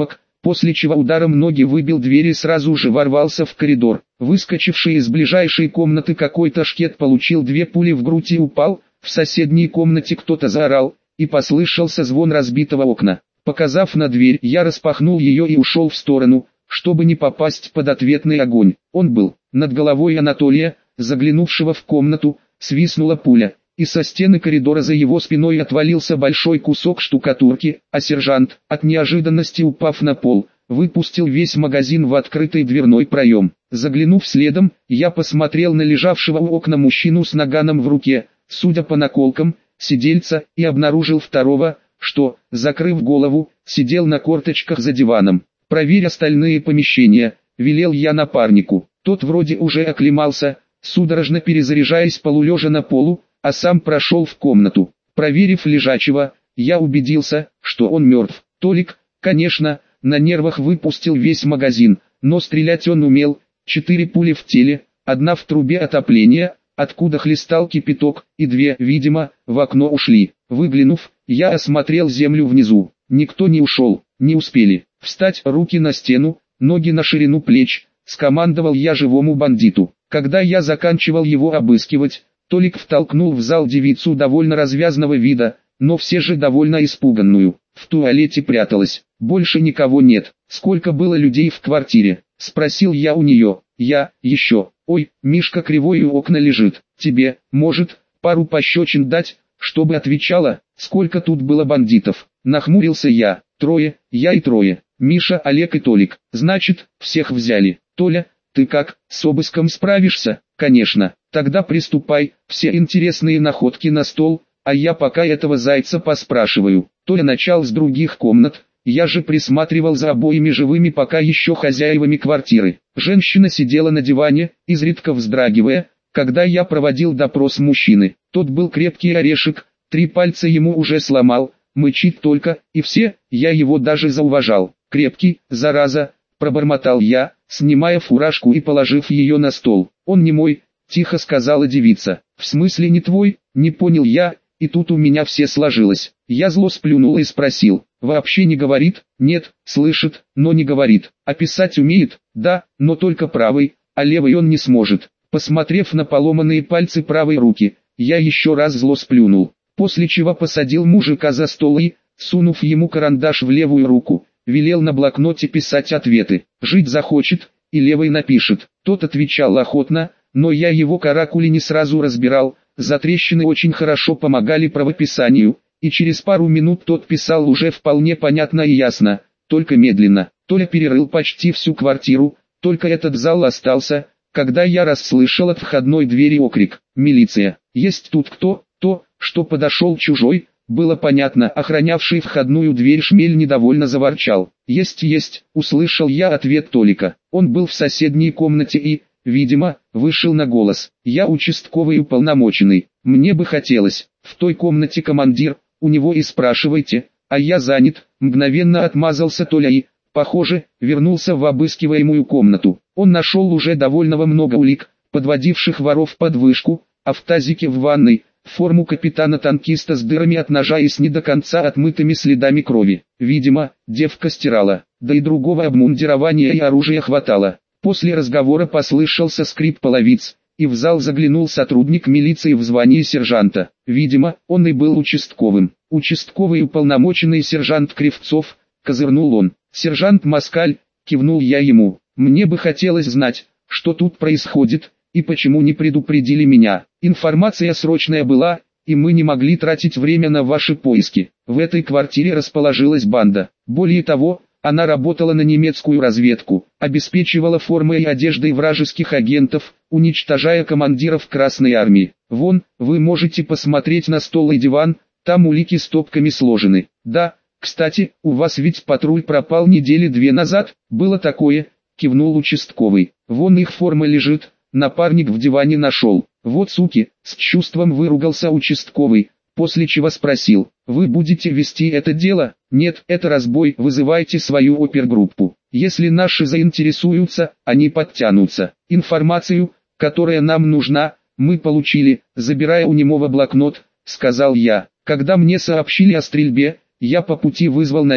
после чего ударом ноги выбил дверь и сразу же ворвался в коридор. Выскочивший из ближайшей комнаты какой-то шкет получил две пули в грудь и упал. В соседней комнате кто-то заорал, и послышался звон разбитого окна. Показав на дверь, я распахнул ее и ушел в сторону, чтобы не попасть под ответный огонь. Он был над головой Анатолия, заглянувшего в комнату. Свистнула пуля, и со стены коридора за его спиной отвалился большой кусок штукатурки, а сержант, от неожиданности упав на пол, выпустил весь магазин в открытый дверной проем. Заглянув следом, я посмотрел на лежавшего у окна мужчину с наганом в руке, судя по наколкам, сидельца, и обнаружил второго, что, закрыв голову, сидел на корточках за диваном. «Проверь остальные помещения», — велел я напарнику. Тот вроде уже оклемался, судорожно перезаряжаясь полулежа на полу, а сам прошел в комнату. Проверив лежачего, я убедился, что он мертв. Толик, конечно, на нервах выпустил весь магазин, но стрелять он умел. Четыре пули в теле, одна в трубе отопления, откуда хлестал кипяток, и две, видимо, в окно ушли. Выглянув, я осмотрел землю внизу. Никто не ушел, не успели. Встать, руки на стену, ноги на ширину плеч, скомандовал я живому бандиту. Когда я заканчивал его обыскивать, Толик втолкнул в зал девицу довольно развязного вида, но все же довольно испуганную. В туалете пряталась. Больше никого нет. Сколько было людей в квартире? Спросил я у нее. Я, еще. Ой, Мишка кривой у окна лежит. Тебе, может, пару пощечин дать, чтобы отвечала? Сколько тут было бандитов? Нахмурился я. Трое, я и трое. Миша, Олег и Толик. Значит, всех взяли. Толя, ты как, с обыском справишься? Конечно. Тогда приступай, все интересные находки на стол, а я пока этого зайца поспрашиваю. Толя начал с других комнат, я же присматривал за обоими живыми пока еще хозяевами квартиры. Женщина сидела на диване, изредка вздрагивая, когда я проводил допрос мужчины. Тот был крепкий орешек, три пальца ему уже сломал, мычит только, и все, я его даже зауважал. Крепкий, зараза, пробормотал я, снимая фуражку и положив ее на стол. Он не мой, тихо сказала девица. В смысле не твой? Не понял я, и тут у меня все сложилось. Я зло сплюнул и спросил. Вообще не говорит? Нет, слышит, но не говорит. А писать умеет? Да, но только правой, а левой он не сможет. Посмотрев на поломанные пальцы правой руки, я еще раз зло сплюнул. После чего посадил мужика за стол и, сунув ему карандаш в левую руку, велел на блокноте писать ответы. Жить захочет, и левой напишет. Тот отвечал охотно, но я его каракули не сразу разбирал, затрещины очень хорошо помогали правописанию, и через пару минут тот писал уже вполне понятно и ясно, только медленно. Толя перерыл почти всю квартиру, только этот зал остался, когда я расслышал от входной двери окрик «Милиция! Есть тут кто?» То, что подошел чужой, было понятно. Охранявший входную дверь шмель недовольно заворчал. «Есть, есть», услышал я ответ Толика. Он был в соседней комнате и, видимо, вышел на голос. «Я участковый уполномоченный. Мне бы хотелось. В той комнате командир, у него и спрашивайте, а я занят». Мгновенно отмазался Толя и, похоже, вернулся в обыскиваемую комнату. Он нашел уже довольно много улик, подводивших воров под вышку, а в тазике в ванной форму капитана-танкиста с дырами от ножа и с не до конца отмытыми следами крови. Видимо, девка стирала, да и другого обмундирования и оружия хватало. После разговора послышался скрип половиц, и в зал заглянул сотрудник милиции в звании сержанта. Видимо, он и был участковым. «Участковый уполномоченный сержант Кривцов», — козырнул он. «Сержант Москаль», — кивнул я ему. «Мне бы хотелось знать, что тут происходит, и почему не предупредили меня. Информация срочная была, и мы не могли тратить время на ваши поиски. В этой квартире расположилась банда. Более того, она работала на немецкую разведку, обеспечивала формой и одеждой вражеских агентов, уничтожая командиров Красной Армии. Вон, вы можете посмотреть на стол и диван, там улики стопками сложены. Да, кстати, у вас ведь патруль пропал недели две назад, было такое», — кивнул участковый. «Вон их форма лежит». Напарник в диване нашел. «Вот суки», — с чувством выругался участковый, после чего спросил: «Вы будете вести это дело?» «Нет, это разбой, вызывайте свою опергруппу. Если наши заинтересуются, они подтянутся. Информацию, которая нам нужна, мы получили, забирая у немого блокнот», — сказал я. «Когда мне сообщили о стрельбе, я по пути вызвал наряд,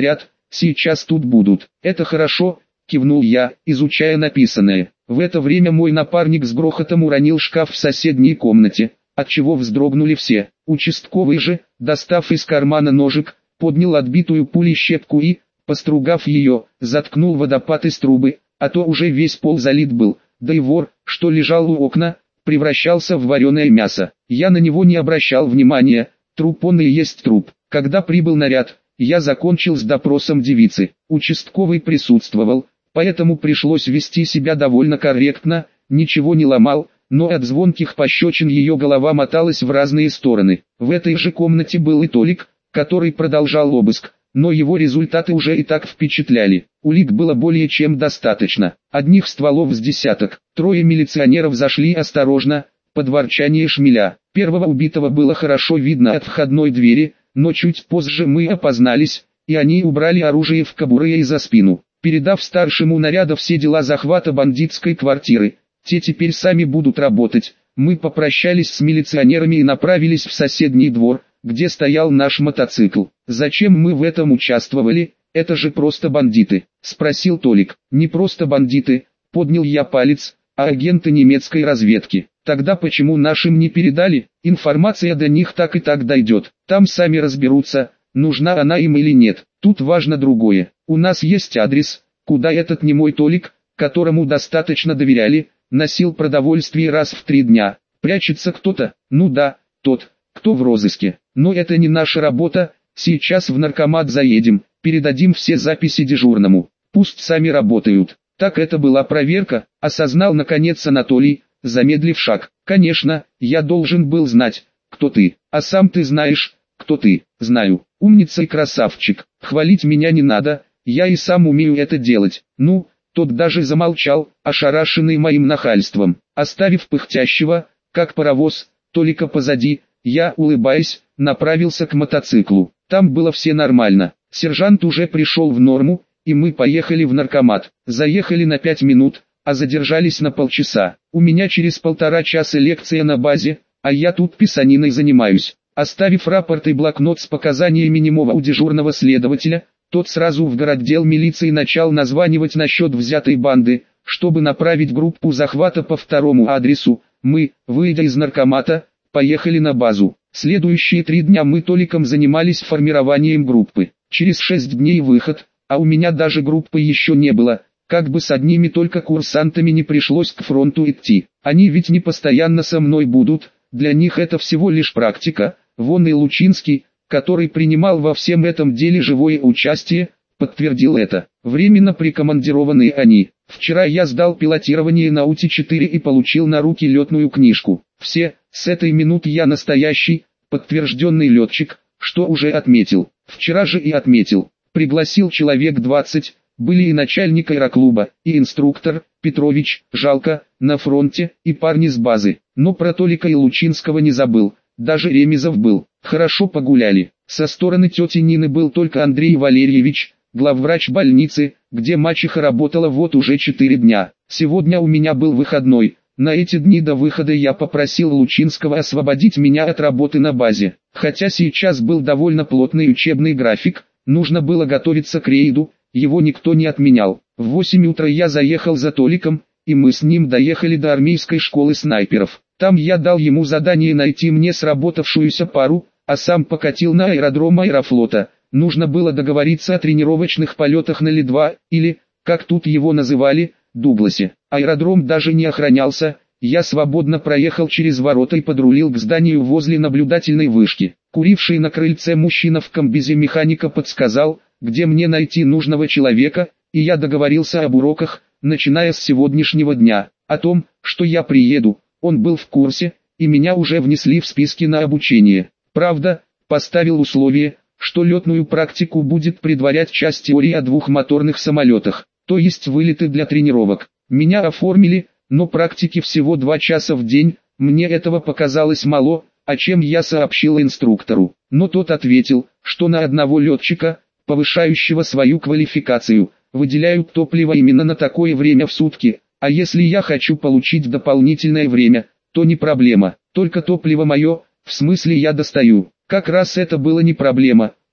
сейчас тут будут. Это хорошо, кивнул я, изучая написанное. В это время мой напарник с грохотом уронил шкаф в соседней комнате, отчего вздрогнули все. Участковый же, достав из кармана ножик, поднял отбитую пулей щепку и, постругав ее, заткнул водопад из трубы, а то уже весь пол залит был, да и вор, что лежал у окна, превращался в вареное мясо. Я на него не обращал внимания, труп он и есть труп. Когда прибыл наряд, я закончил с допросом девицы. Участковый присутствовал, поэтому пришлось вести себя довольно корректно, ничего не ломал, но от звонких пощечин ее голова моталась в разные стороны. В этой же комнате был и Толик, который продолжал обыск, но его результаты уже и так впечатляли. Улик было более чем достаточно. Одних стволов с десяток. Трое милиционеров зашли осторожно, под ворчание Шмеля. Первого убитого было хорошо видно от входной двери, но чуть позже мы опознались, и они убрали оружие в кобуры и за спину. Передав старшему наряда все дела захвата бандитской квартиры, те теперь сами будут работать. Мы попрощались с милиционерами и направились в соседний двор, где стоял наш мотоцикл. «Зачем мы в этом участвовали? Это же просто бандиты», — спросил Толик. «Не просто бандиты», — поднял я палец, — «а агенты немецкой разведки». «Тогда почему нашим не передали? Информация до них так и так дойдет. Там сами разберутся, нужна она им или нет. Тут важно другое. У нас есть адрес, куда этот немой Толик, которому достаточно доверяли, носил продовольствие раз в три дня. Прячется кто-то? Ну да, тот, кто в розыске. Но это не наша работа, сейчас в наркомат заедем, передадим все записи дежурному, пусть сами работают». Так это была проверка, осознал наконец Анатолий, замедлив шаг. «Конечно, я должен был знать, кто ты, а сам ты знаешь, кто ты». «Знаю, умница и красавчик, хвалить меня не надо, я и сам умею это делать». «Ну», тот даже замолчал, ошарашенный моим нахальством. Оставив пыхтящего, как паровоз, Толика позади, я, улыбаясь, направился к мотоциклу. Там было все нормально. Сержант уже пришел в норму, и мы поехали в наркомат. Заехали на пять минут, а задержались на полчаса. У меня через полтора часа лекция на базе, а я тут писаниной занимаюсь. Оставив рапорт и блокнот с показаниями немого у дежурного следователя, тот сразу в городдел милиции начал названивать насчет взятой банды, чтобы направить группу захвата по второму адресу. Мы, выйдя из наркомата, поехали на базу. Следующие три дня мы Толиком занимались формированием группы. Через шесть дней выход, а у меня даже группы еще не было. Как бы с одними только курсантами не пришлось к фронту идти. Они ведь не постоянно со мной будут, для них это всего лишь практика. Вон и Лучинский, который принимал во всем этом деле живое участие, подтвердил это. Временно прикомандированные они. Вчера я сдал пилотирование на УТИ четыре и получил на руки летную книжку. Все, с этой минуты я настоящий, подтвержденный летчик, что уже отметил. Вчера же и отметил. Пригласил человек двадцать, были и начальник аэроклуба, и инструктор, Петрович, жалко, на фронте, и парни с базы. Но про Толика и Лучинского не забыл, даже Ремезов был. Хорошо погуляли. Со стороны тети Нины был только Андрей Валерьевич, главврач больницы, где мачеха работала вот уже четыре дня. Сегодня у меня был выходной. На эти дни до выхода я попросил Лучинского освободить меня от работы на базе. Хотя сейчас был довольно плотный учебный график, нужно было готовиться к рейду, его никто не отменял. В восемь утра я заехал за Толиком, и мы с ним доехали до армейской школы снайперов. Там я дал ему задание найти мне сработавшуюся пару, а сам покатил на аэродром аэрофлота. Нужно было договориться о тренировочных полетах на Ли два, или, как тут его называли, Дугласе. Аэродром даже не охранялся, я свободно проехал через ворота и подрулил к зданию возле наблюдательной вышки. Куривший на крыльце мужчина в комбезе механика подсказал, где мне найти нужного человека, и я договорился об уроках, начиная с сегодняшнего дня. О том, что я приеду, он был в курсе, и меня уже внесли в списки на обучение. Правда, поставил условие, что летную практику будет предварять часть теории о двухмоторных самолетах, то есть вылеты для тренировок. Меня оформили, но практики всего два часа в день, мне этого показалось мало, о чем я сообщил инструктору. Но тот ответил, что на одного летчика, повышающего свою квалификацию, выделяют топливо именно на такое время в сутки, а если я хочу получить дополнительное время, то не проблема, только топливо мое, в смысле я достаю. Как раз это было не проблема,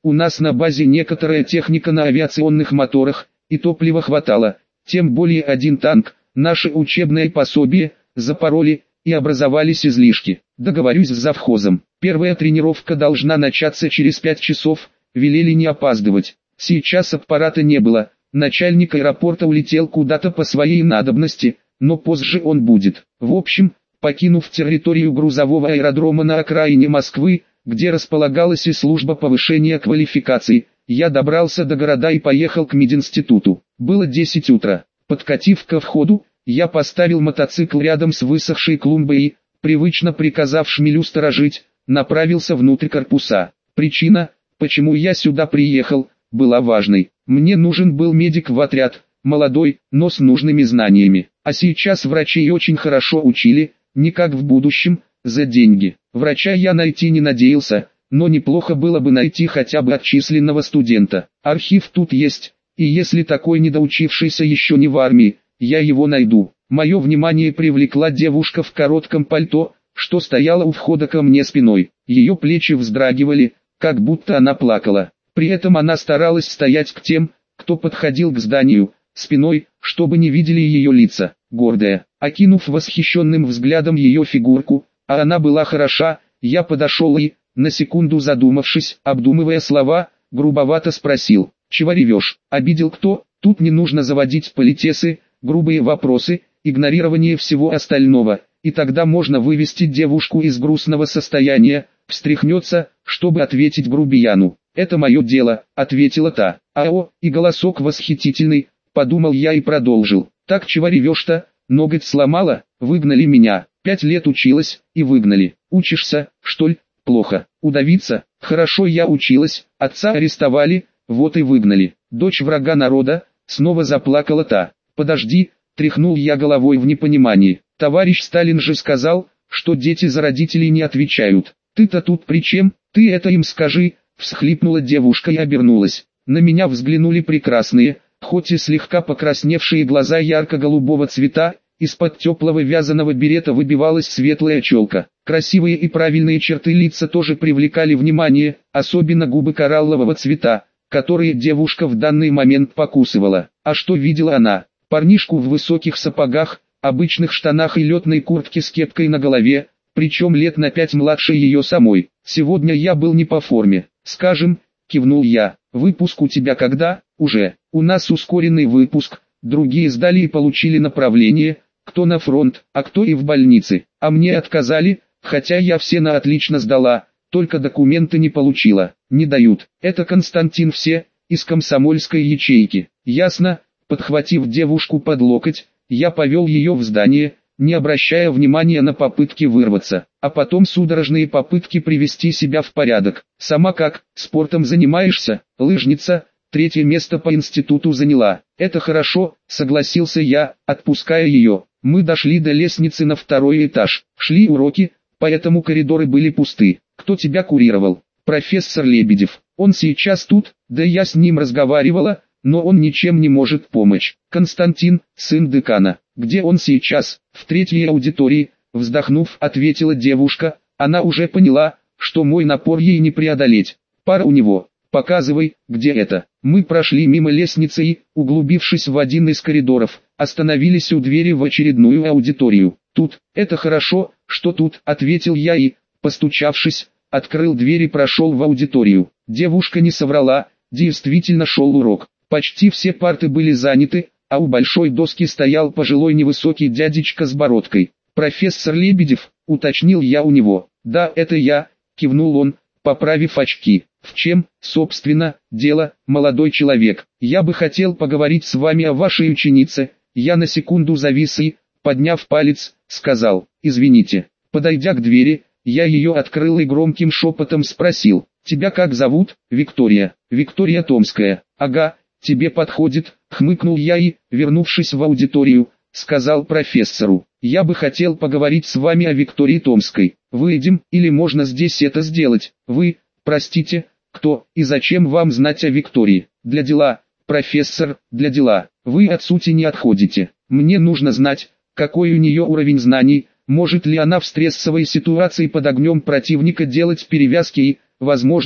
У нас на базе некоторая техника на авиационных моторах, и топлива хватало, тем более один танк, наше учебное пособие, запороли, и образовались излишки. Договорюсь с завхозом. Первая тренировка должна начаться через пять часов, велели не опаздывать. Сейчас аппарата не было, начальник аэропорта улетел куда-то по своей надобности, но позже он будет. В общем, покинув территорию грузового аэродрома на окраине Москвы, где располагалась и служба повышения квалификации, я добрался до города и поехал к мединституту. Было десять утра. Подкатив ко входу, я поставил мотоцикл рядом с высохшей клумбой и, привычно приказав шмелю сторожить, направился внутрь корпуса. Причина, почему я сюда приехал, была важной. Мне нужен был медик в отряд, молодой, но с нужными знаниями. А сейчас врачей очень хорошо учили, не как в будущем, за деньги. Врача я найти не надеялся, но неплохо было бы найти хотя бы отчисленного студента. Архив тут есть, и если такой недоучившийся еще не в армии, я его найду. Мое внимание привлекла девушка в коротком пальто, что стояла у входа ко мне спиной. Ее плечи вздрагивали, как будто она плакала. При этом она старалась стоять к тем, кто подходил к зданию, спиной, чтобы не видели ее лица. Гордая, окинув восхищенным взглядом ее фигурку, а она была хороша, я подошел и, на секунду задумавшись, обдумывая слова, грубовато спросил: «Чего ревешь? Обидел кто?» Тут не нужно заводить политесы, грубые вопросы, игнорирование всего остального, и тогда можно вывести девушку из грустного состояния, встряхнется, чтобы ответить грубияну. «Это мое дело», — ответила та. «Ао», и голосок восхитительный, подумал я и продолжил. «Так чего ревешь-то? Ноготь сломала? Выгнали меня. Пять лет училась, и выгнали. Учишься, что ли? Плохо. Удавиться? Хорошо, я училась, отца арестовали, вот и выгнали. Дочь врага народа», снова заплакала та. «Подожди», тряхнул я головой в непонимании. «Товарищ Сталин же сказал, что дети за родителей не отвечают. Ты-то тут при чем? Ты это им скажи», всхлипнула девушка и обернулась. На меня взглянули прекрасные, хоть и слегка покрасневшие глаза ярко-голубого цвета, из-под теплого вязаного берета выбивалась светлая челка. Красивые и правильные черты лица тоже привлекали внимание, особенно губы кораллового цвета, которые девушка в данный момент покусывала. А что видела она? Парнишку в высоких сапогах, обычных штанах и летной куртке с кепкой на голове, причем лет на пять младше ее самой. «Сегодня я был не по форме, скажем», кивнул я. «Выпуск у тебя когда?» «Уже. У нас ускоренный выпуск, другие сдали и получили направление, кто на фронт, а кто и в больнице. А мне отказали, хотя я все на отлично сдала, только документы не получила. Не дают. Это Константин все, из комсомольской ячейки». «Ясно». Подхватив девушку под локоть, я повел ее в здание, не обращая внимания на попытки вырваться, а потом судорожные попытки привести себя в порядок. «Сама как, спортом занимаешься?» «Лыжница, третье место по институту заняла». «Это хорошо», согласился я, отпуская ее. Мы дошли до лестницы на второй этаж. Шли уроки, поэтому коридоры были пусты. «Кто тебя курировал?» «Профессор Лебедев. Он сейчас тут, да я с ним разговаривала, но он ничем не может помочь». «Константин, сын декана. Где он сейчас?» «В третьей аудитории», вздохнув, ответила девушка. Она уже поняла, что мой напор ей не преодолеть. «Пара у него. Показывай, где это». Мы прошли мимо лестницы и, углубившись в один из коридоров, остановились у двери в очередную аудиторию. «Тут, это хорошо, что тут», ответил я и, постучавшись, открыл дверь и прошел в аудиторию. Девушка не соврала, действительно шел урок. Почти все парты были заняты, а у большой доски стоял пожилой невысокий дядечка с бородкой. «Профессор Лебедев», уточнил я у него. «Да, это я», кивнул он, поправив очки. «В чем, собственно, дело, молодой человек? Я бы хотел поговорить с вами о вашей ученице». Я на секунду завис и, подняв палец, сказал: «Извините». Подойдя к двери, я ее открыл и громким шепотом спросил: «Тебя как зовут?» «Виктория». «Виктория Томская». «Ага, тебе подходит», хмыкнул я и, вернувшись в аудиторию, сказал профессору: «Я бы хотел поговорить с вами о Виктории Томской. Выйдем, или можно здесь это сделать?» «Вы, простите, кто и зачем вам знать о Виктории?» «Для дела, профессор, для дела. Вы от сути не отходите. Мне нужно знать, какой у нее уровень знаний, может ли она в стрессовой ситуации под огнем противника делать перевязки и, возможно,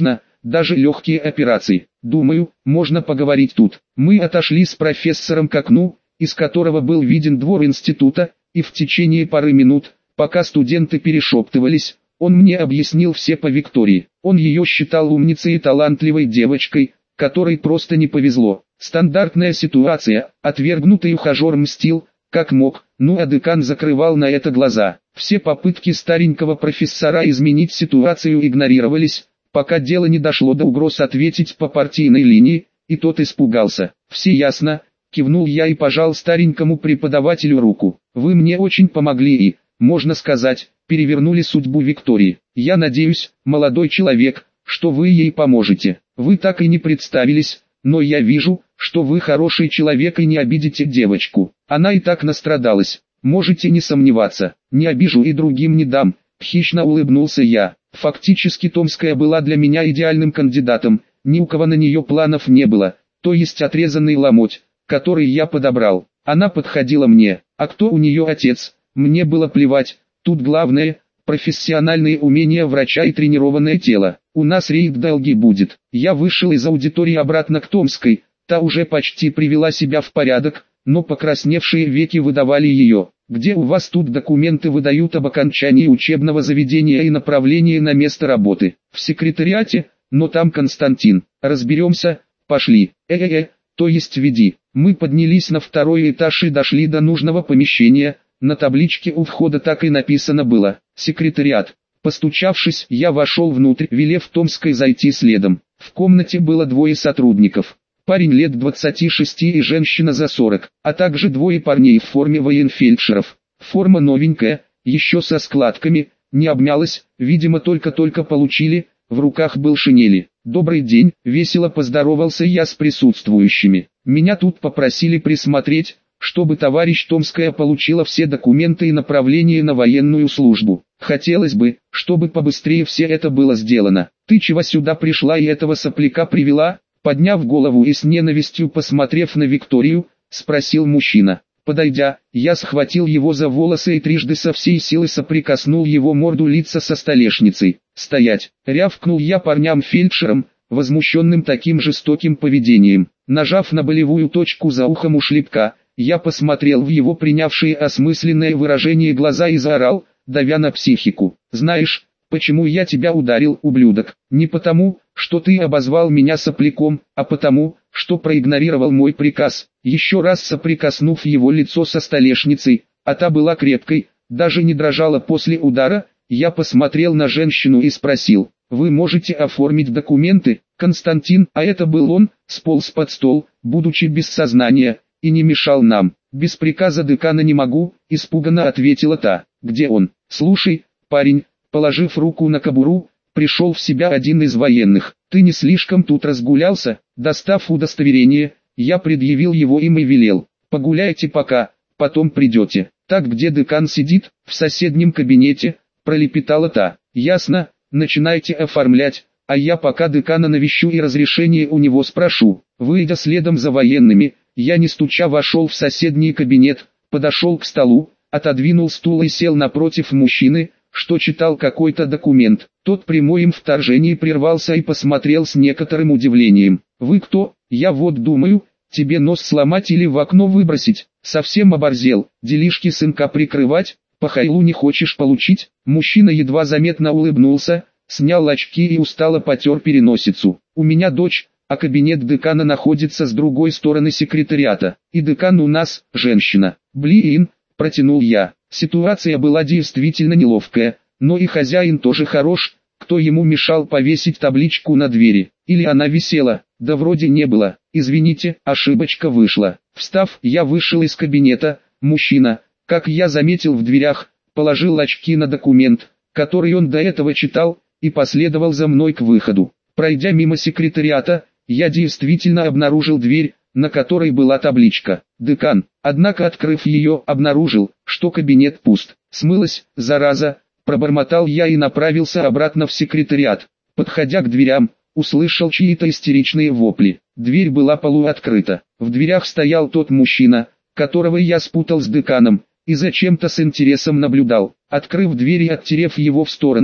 даже легкие операции. Думаю, можно поговорить тут. Мы отошли с профессором к окну, из которого был виден двор института, и в течение пары минут, пока студенты перешептывались, он мне объяснил все по Виктории. Он ее считал умницей и талантливой девочкой, которой просто не повезло. Стандартная ситуация, отвергнутый ухажер мстил, как мог, ну а декан закрывал на это глаза. Все попытки старенького профессора изменить ситуацию игнорировались, пока дело не дошло до угроз ответить по партийной линии, и тот испугался. «Все ясно», — кивнул я и пожал старенькому преподавателю руку. «Вы мне очень помогли и, можно сказать, перевернули судьбу Виктории. Я надеюсь, молодой человек, что вы ей поможете. Вы так и не представились, но я вижу, что вы хороший человек и не обидите девочку. Она и так настрадалась. Можете не сомневаться, не обижу и другим не дам», — хищно улыбнулся я. Фактически Томская была для меня идеальным кандидатом, ни у кого на нее планов не было, то есть отрезанный ломоть, который я подобрал. Она подходила мне, а кто у нее отец, мне было плевать, тут главное — профессиональные умения врача и тренированное тело. У нас рейд долги будет. Я вышел из аудитории обратно к Томской, та уже почти привела себя в порядок, но покрасневшие веки выдавали ее. «Где у вас тут документы выдают об окончании учебного заведения и направлении на место работы?» «В секретариате, но там Константин. Разберемся, пошли». «Э-э-э, то есть веди». Мы поднялись на второй этаж и дошли до нужного помещения. На табличке у входа так и написано было «Секретариат». Постучавшись, я вошел внутрь, велев Томской зайти следом. В комнате было двое сотрудников. Парень лет двадцати шести и женщина за сорок, а также двое парней в форме военфельдшеров. Форма новенькая, еще со складками, не обмялась, видимо только-только получили, в руках был шинели. «Добрый день», — весело поздоровался я с присутствующими. «Меня тут попросили присмотреть, чтобы товарищ Томская получила все документы и направления на военную службу. Хотелось бы, чтобы побыстрее все это было сделано. Ты чего сюда пришла и этого сопляка привела?» Подняв голову и с ненавистью посмотрев на Викторию, спросил мужчина. Подойдя, я схватил его за волосы и трижды со всей силы соприкоснул его морду лица со столешницей. «Стоять!» — рявкнул я парням-фельдшерам, возмущенным таким жестоким поведением. Нажав на болевую точку за ухом у шлепка, я посмотрел в его принявшие осмысленное выражение глаза и заорал, давя на психику. «Знаешь, почему я тебя ударил, ублюдок? Не потому, что ты обозвал меня сопляком, а потому, что проигнорировал мой приказ». Еще раз соприкоснув его лицо со столешницей, а та была крепкой, даже не дрожала после удара, я посмотрел на женщину и спросил: «Вы можете оформить документы?» Константин, а это был он, сполз под стол, будучи без сознания, и не мешал нам. «Без приказа декана не могу», — испуганно ответила та. «Где он?» «Слушай, парень», положив руку на кобуру, пришел в себя один из военных. «Ты не слишком тут разгулялся?» Достав удостоверение, я предъявил его им и велел: «Погуляйте пока, потом придете». «Так где декан сидит?» «В соседнем кабинете», пролепетала та. «Ясно, начинайте оформлять, а я пока декана навещу и разрешение у него спрошу». Выйдя следом за военными, я не стуча вошел в соседний кабинет, подошел к столу, отодвинул стул и сел напротив мужчины, что читал какой-то документ. Тот при моем вторжении прервался и посмотрел с некоторым удивлением. «Вы кто?» «Я вот думаю, тебе нос сломать или в окно выбросить. Совсем оборзел, делишки сынка прикрывать, по хайлу не хочешь получить?» Мужчина едва заметно улыбнулся, снял очки и устало потер переносицу. «У меня дочь, а кабинет декана находится с другой стороны секретариата, и декан у нас женщина». «Блин», протянул я. Ситуация была действительно неловкая, но и хозяин тоже хорош, кто ему мешал повесить табличку на двери? Или она висела? Да вроде не было. Извините, ошибочка вышла. Встав, я вышел из кабинета. Мужчина, как я заметил в дверях, положил очки на документ, который он до этого читал, и последовал за мной к выходу. Пройдя мимо секретариата, я действительно обнаружил дверь, на которой была табличка «Декан». Однако, открыв ее, обнаружил, что кабинет пуст. «Смылась, зараза», пробормотал я и направился обратно в секретариат. Подходя к дверям, услышал чьи-то истеричные вопли. Дверь была полуоткрыта. В дверях стоял тот мужчина, которого я спутал с деканом, и зачем-то с интересом наблюдал. Открыв дверь и оттерев его в сторону,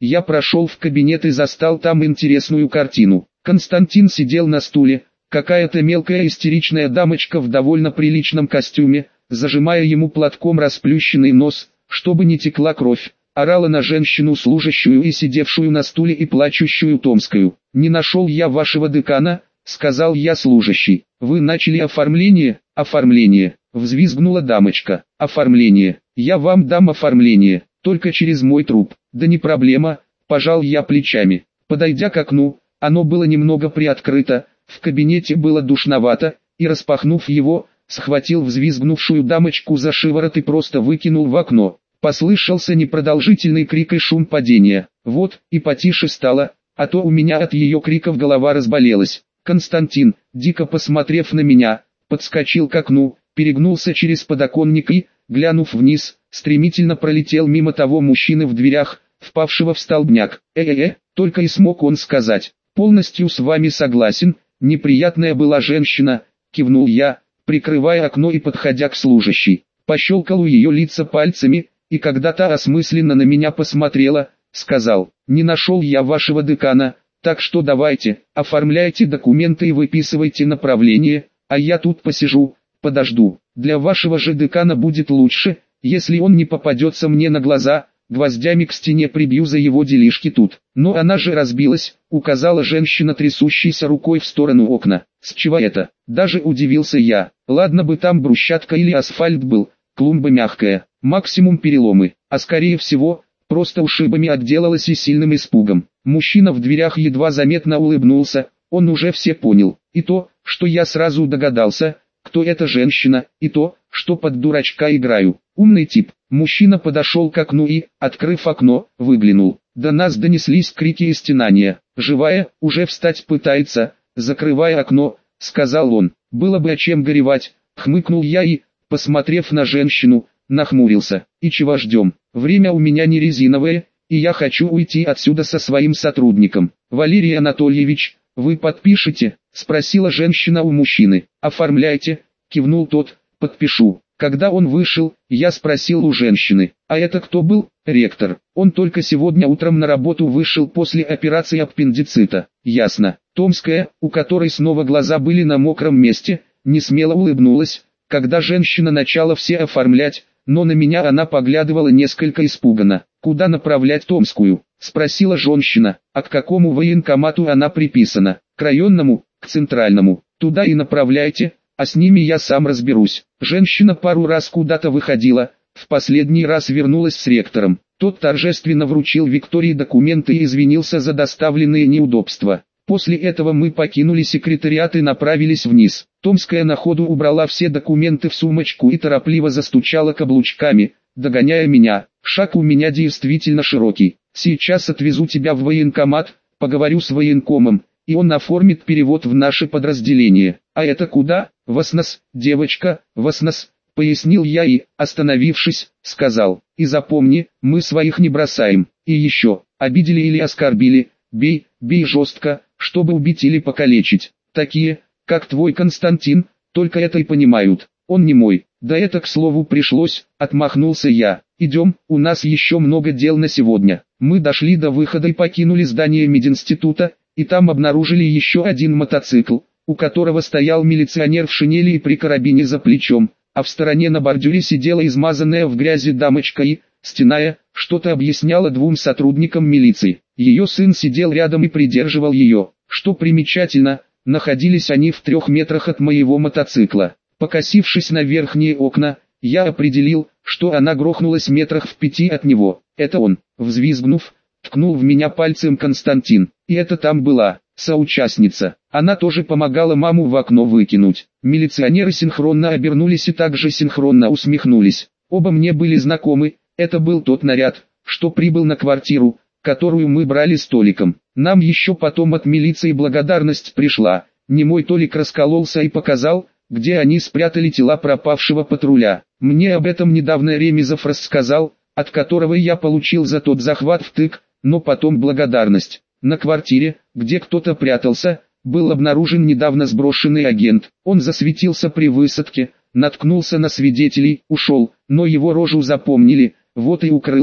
Я прошел в кабинет и застал там интересную картину. Константин сидел на стуле, какая-то мелкая истеричная дамочка в довольно приличном костюме, зажимая ему платком расплющенный нос, чтобы не текла кровь, орала на женщину, служащую и сидевшую на стуле и плачущую Томскую. «Не нашел я вашего декана», — сказал я служащий. «Вы начали оформление?» «Оформление», — взвизгнула дамочка. «Оформление. Я вам дам оформление, только через мой труп». «Да не проблема», — пожал я плечами. Подойдя к окну, оно было немного приоткрыто, в кабинете было душновато, и распахнув его, схватил взвизгнувшую дамочку за шиворот и просто выкинул в окно. Послышался непродолжительный крик и шум падения. Вот, и потише стало, а то у меня от ее криков голова разболелась. Константин, дико посмотрев на меня, подскочил к окну, перегнулся через подоконник и, глянув вниз, стремительно пролетел мимо того мужчины в дверях, впавшего в столбняк. «Э-э-э», только и смог он сказать. «Полностью с вами согласен, неприятная была женщина», кивнул я, прикрывая окно и подходя к служащей. Пощелкал у ее лица пальцами, и когда та осмысленно на меня посмотрела, сказал: «Не нашел я вашего декана, так что давайте, оформляйте документы и выписывайте направление, а я тут посижу, подожду. Для вашего же декана будет лучше, если он не попадется мне на глаза, гвоздями к стене прибью за его делишки тут». «Но она же разбилась», — указала женщина трясущейся рукой в сторону окна. «С чего это?» Даже удивился я. «Ладно бы там брусчатка или асфальт был, клумба мягкая, максимум переломы, а скорее всего, просто ушибами отделалась и сильным испугом». Мужчина в дверях едва заметно улыбнулся, он уже все понял. И то, что я сразу догадался, кто эта женщина, и то, что под дурачка играю. Умный тип. Мужчина подошел к окну и, открыв окно, выглянул. До нас донеслись крики и стенания. «Живая, уже встать пытается», закрывая окно, сказал он. «Было бы о чем горевать», хмыкнул я и, посмотрев на женщину, нахмурился. «И чего ждем? Время у меня не резиновое, и я хочу уйти отсюда со своим сотрудником». «Валерий Анатольевич, вы подпишете?» спросила женщина у мужчины. «Оформляйте», кивнул тот. «Подпишу». Когда он вышел, я спросил у женщины: «А это кто был?» «Ректор. Он только сегодня утром на работу вышел после операции аппендицита». «Ясно». Томская, у которой снова глаза были на мокром месте, несмело улыбнулась, когда женщина начала все оформлять, но на меня она поглядывала несколько испуганно. «Куда направлять Томскую?» спросила женщина. «А к какому военкомату она приписана?» «К районному, к центральному. Туда и направляйте, а с ними я сам разберусь». Женщина пару раз куда-то выходила, в последний раз вернулась с ректором. Тот торжественно вручил Виктории документы и извинился за доставленные неудобства. После этого мы покинули секретариат и направились вниз. Томская на ходу убрала все документы в сумочку и торопливо застучала каблучками, догоняя меня. «Шаг у меня действительно широкий. Сейчас отвезу тебя в военкомат, поговорю с военкомом, и он оформит перевод в наше подразделение». «А это куда?» «В ОСНОС, девочка, в ОСНОС», пояснил я и, остановившись, сказал: «И запомни, мы своих не бросаем. И еще, обидели или оскорбили, бей, бей жестко, чтобы убить или покалечить. Такие, как твой Константин, только это и понимают. Он не мой». «Да это, к слову, пришлось», отмахнулся я. «Идем, у нас еще много дел на сегодня». Мы дошли до выхода и покинули здание мединститута, и там обнаружили еще один мотоцикл, у которого стоял милиционер в шинели и при карабине за плечом, а в стороне на бордюре сидела измазанная в грязи дамочка и, стеная, что-то объясняла двум сотрудникам милиции. Ее сын сидел рядом и придерживал ее. Что примечательно, находились они в трех метрах от моего мотоцикла. Покосившись на верхние окна, я определил, что она грохнулась метрах в пяти от него. «Это он», взвизгнув, ткнул в меня пальцем Константин. И это там была соучастница. Она тоже помогала маму в окно выкинуть. Милиционеры синхронно обернулись и также синхронно усмехнулись. Оба мне были знакомы, это был тот наряд, что прибыл на квартиру, которую мы брали с Толиком. Нам еще потом от милиции благодарность пришла. Немой Толик раскололся и показал, где они спрятали тела пропавшего патруля. Мне об этом недавно Ремезов рассказал, от которого я получил за тот захват втык, но потом благодарность. На квартире, где кто-то прятался, был обнаружен недавно сброшенный агент. Он засветился при высадке, наткнулся на свидетелей, ушел, но его рожу запомнили, вот и укрылся,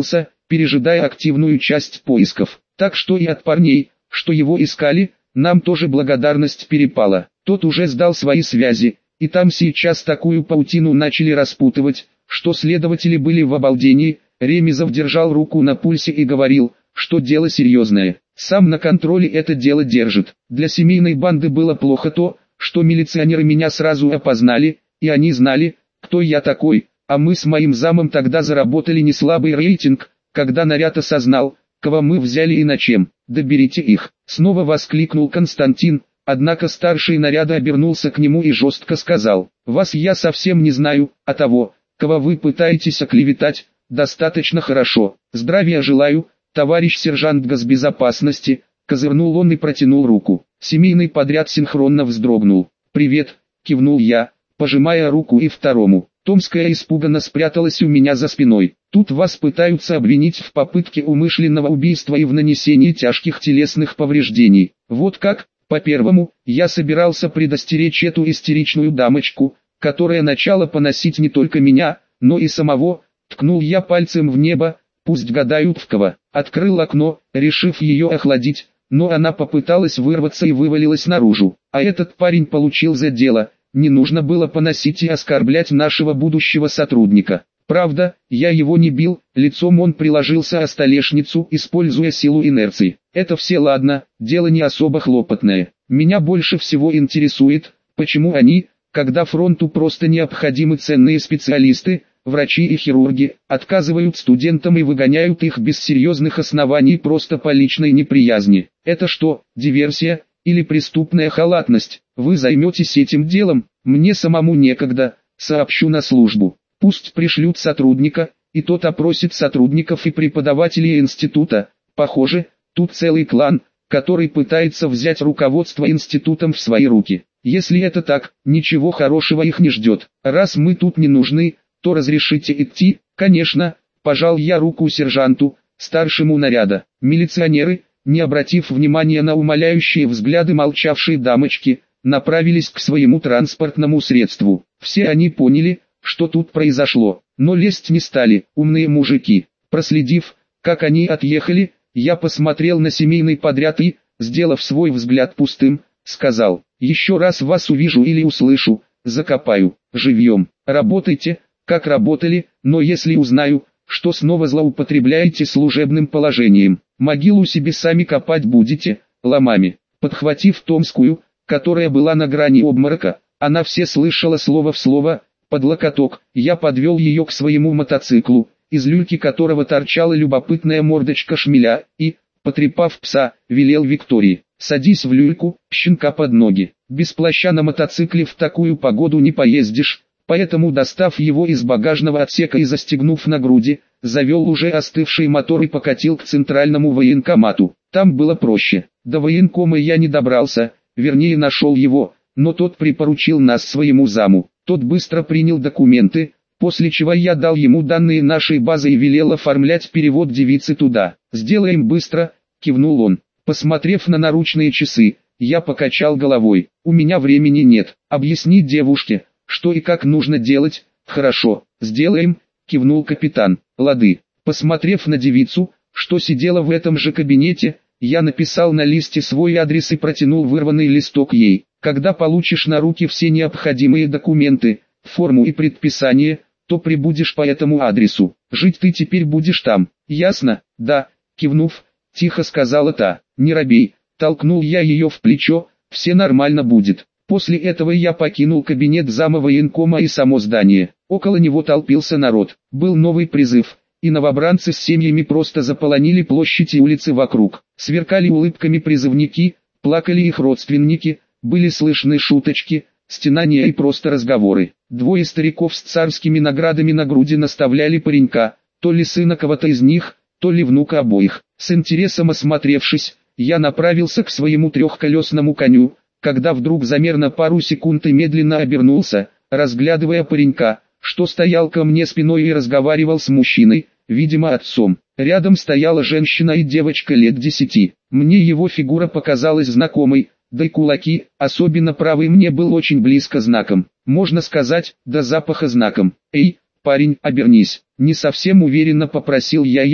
пережидая активную часть поисков. Так что и от парней, что его искали, нам тоже благодарность перепала. Тот уже сдал свои связи, и там сейчас такую паутину начали распутывать, что следователи были в обалдении. Ремезов держал руку на пульсе и говорил, что дело серьезное. Сам на контроле это дело держит. Для семейной банды было плохо то, что милиционеры меня сразу опознали, и они знали, кто я такой, а мы с моим замом тогда заработали неслабый рейтинг, когда наряд осознал, кого мы взяли и на чем. «Да берите их!» — снова воскликнул Константин, однако старший наряда обернулся к нему и жестко сказал: «Вас я совсем не знаю, а того, кого вы пытаетесь оклеветать, достаточно хорошо. Здравия желаю, товарищ сержант госбезопасности», — козырнул он и протянул руку. Семейный подряд синхронно вздрогнул. «Привет», — кивнул я, пожимая руку и второму. Томская испуганно спряталась у меня за спиной. «Тут вас пытаются обвинить в попытке умышленного убийства и в нанесении тяжких телесных повреждений. Вот как?» По первому, я собирался предостеречь эту истеричную дамочку, которая начала поносить не только меня, но и самого. Ткнул я пальцем в небо, пусть гадают в кого. Открыл окно, решив ее охладить, но она попыталась вырваться и вывалилась наружу. А этот парень получил за дело. Не нужно было поносить и оскорблять нашего будущего сотрудника. Правда, я его не бил, лицом он приложился о столешницу, используя силу инерции. Это все ладно, дело не особо хлопотное. Меня больше всего интересует, почему они, когда фронту просто необходимы ценные специалисты, врачи и хирурги, отказывают студентам и выгоняют их без серьезных оснований просто по личной неприязни. Это что, диверсия или преступная халатность? Вы займетесь этим делом, мне самому некогда, сообщу на службу. Пусть пришлют сотрудника, и тот опросит сотрудников и преподавателей института. Похоже, тут целый клан, который пытается взять руководство институтом в свои руки. Если это так, ничего хорошего их не ждет. Раз мы тут не нужны, то разрешите идти? Конечно, пожал я руку сержанту, старшему наряда. Милиционеры, не обратив внимания на умоляющие взгляды молчавшей дамочки, направились к своему транспортному средству. Все они поняли, что тут произошло, но лезть не стали, умные мужики. Проследив, как они отъехали, я посмотрел на семейный подряд и, сделав свой взгляд пустым, сказал: «Еще раз вас увижу или услышу, закопаю, живьем. Работайте, как работали, но если узнаю, что снова злоупотребляете служебным положением, могилу себе сами копать будете, ломами». Подхватив Томскую, которая была на грани обморока, она все слышала слово в слово, под локоток, я подвел ее к своему мотоциклу, из люльки которого торчала любопытная мордочка шмеля, и, потрепав пса, велел Виктории: «Садись в люльку, щенка под ноги. Без плаща на мотоцикле в такую погоду не поездишь», поэтому, достав его из багажного отсека и застегнув на груди, завел уже остывший мотор и покатил к центральному военкомату. Там было проще. До военкома я не добрался, вернее нашел его, но тот припоручил нас своему заму. Тот быстро принял документы, после чего я дал ему данные нашей базы и велел оформлять перевод девицы туда. «Сделаем быстро», — кивнул он. Посмотрев на наручные часы, я покачал головой. «У меня времени нет. Объясни девушке, что и как нужно делать». «Хорошо, сделаем», — кивнул капитан. «Лады». Посмотрев на девицу, что сидела в этом же кабинете, я написал на листе свой адрес и протянул вырванный листок ей. «Когда получишь на руки все необходимые документы, форму и предписание, то прибудешь по этому адресу. Жить ты теперь будешь там, ясно?» «Да», кивнув, тихо сказала та. «Не робей», толкнул я ее в плечо, «все нормально будет». После этого я покинул кабинет зама военкома и само здание. Около него толпился народ. Был новый призыв, и новобранцы с семьями просто заполонили площадь и улицы вокруг. Сверкали улыбками призывники, плакали их родственники, были слышны шуточки, стенания и просто разговоры. Двое стариков с царскими наградами на груди наставляли паренька, то ли сына кого-то из них, то ли внука обоих. С интересом осмотревшись, я направился к своему трехколесному коню, когда вдруг замер на пару секунд и медленно обернулся, разглядывая паренька, что стоял ко мне спиной и разговаривал с мужчиной, видимо отцом. Рядом стояла женщина и девочка лет десяти. Мне его фигура показалась знакомой, да и кулаки, особенно правый, мне был очень близко знаком. Можно сказать, до запаха знаком. «Эй, парень, обернись!» Не совсем уверенно попросил я его.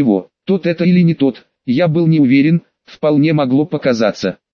Тот это или не тот, я был не уверен, вполне могло показаться.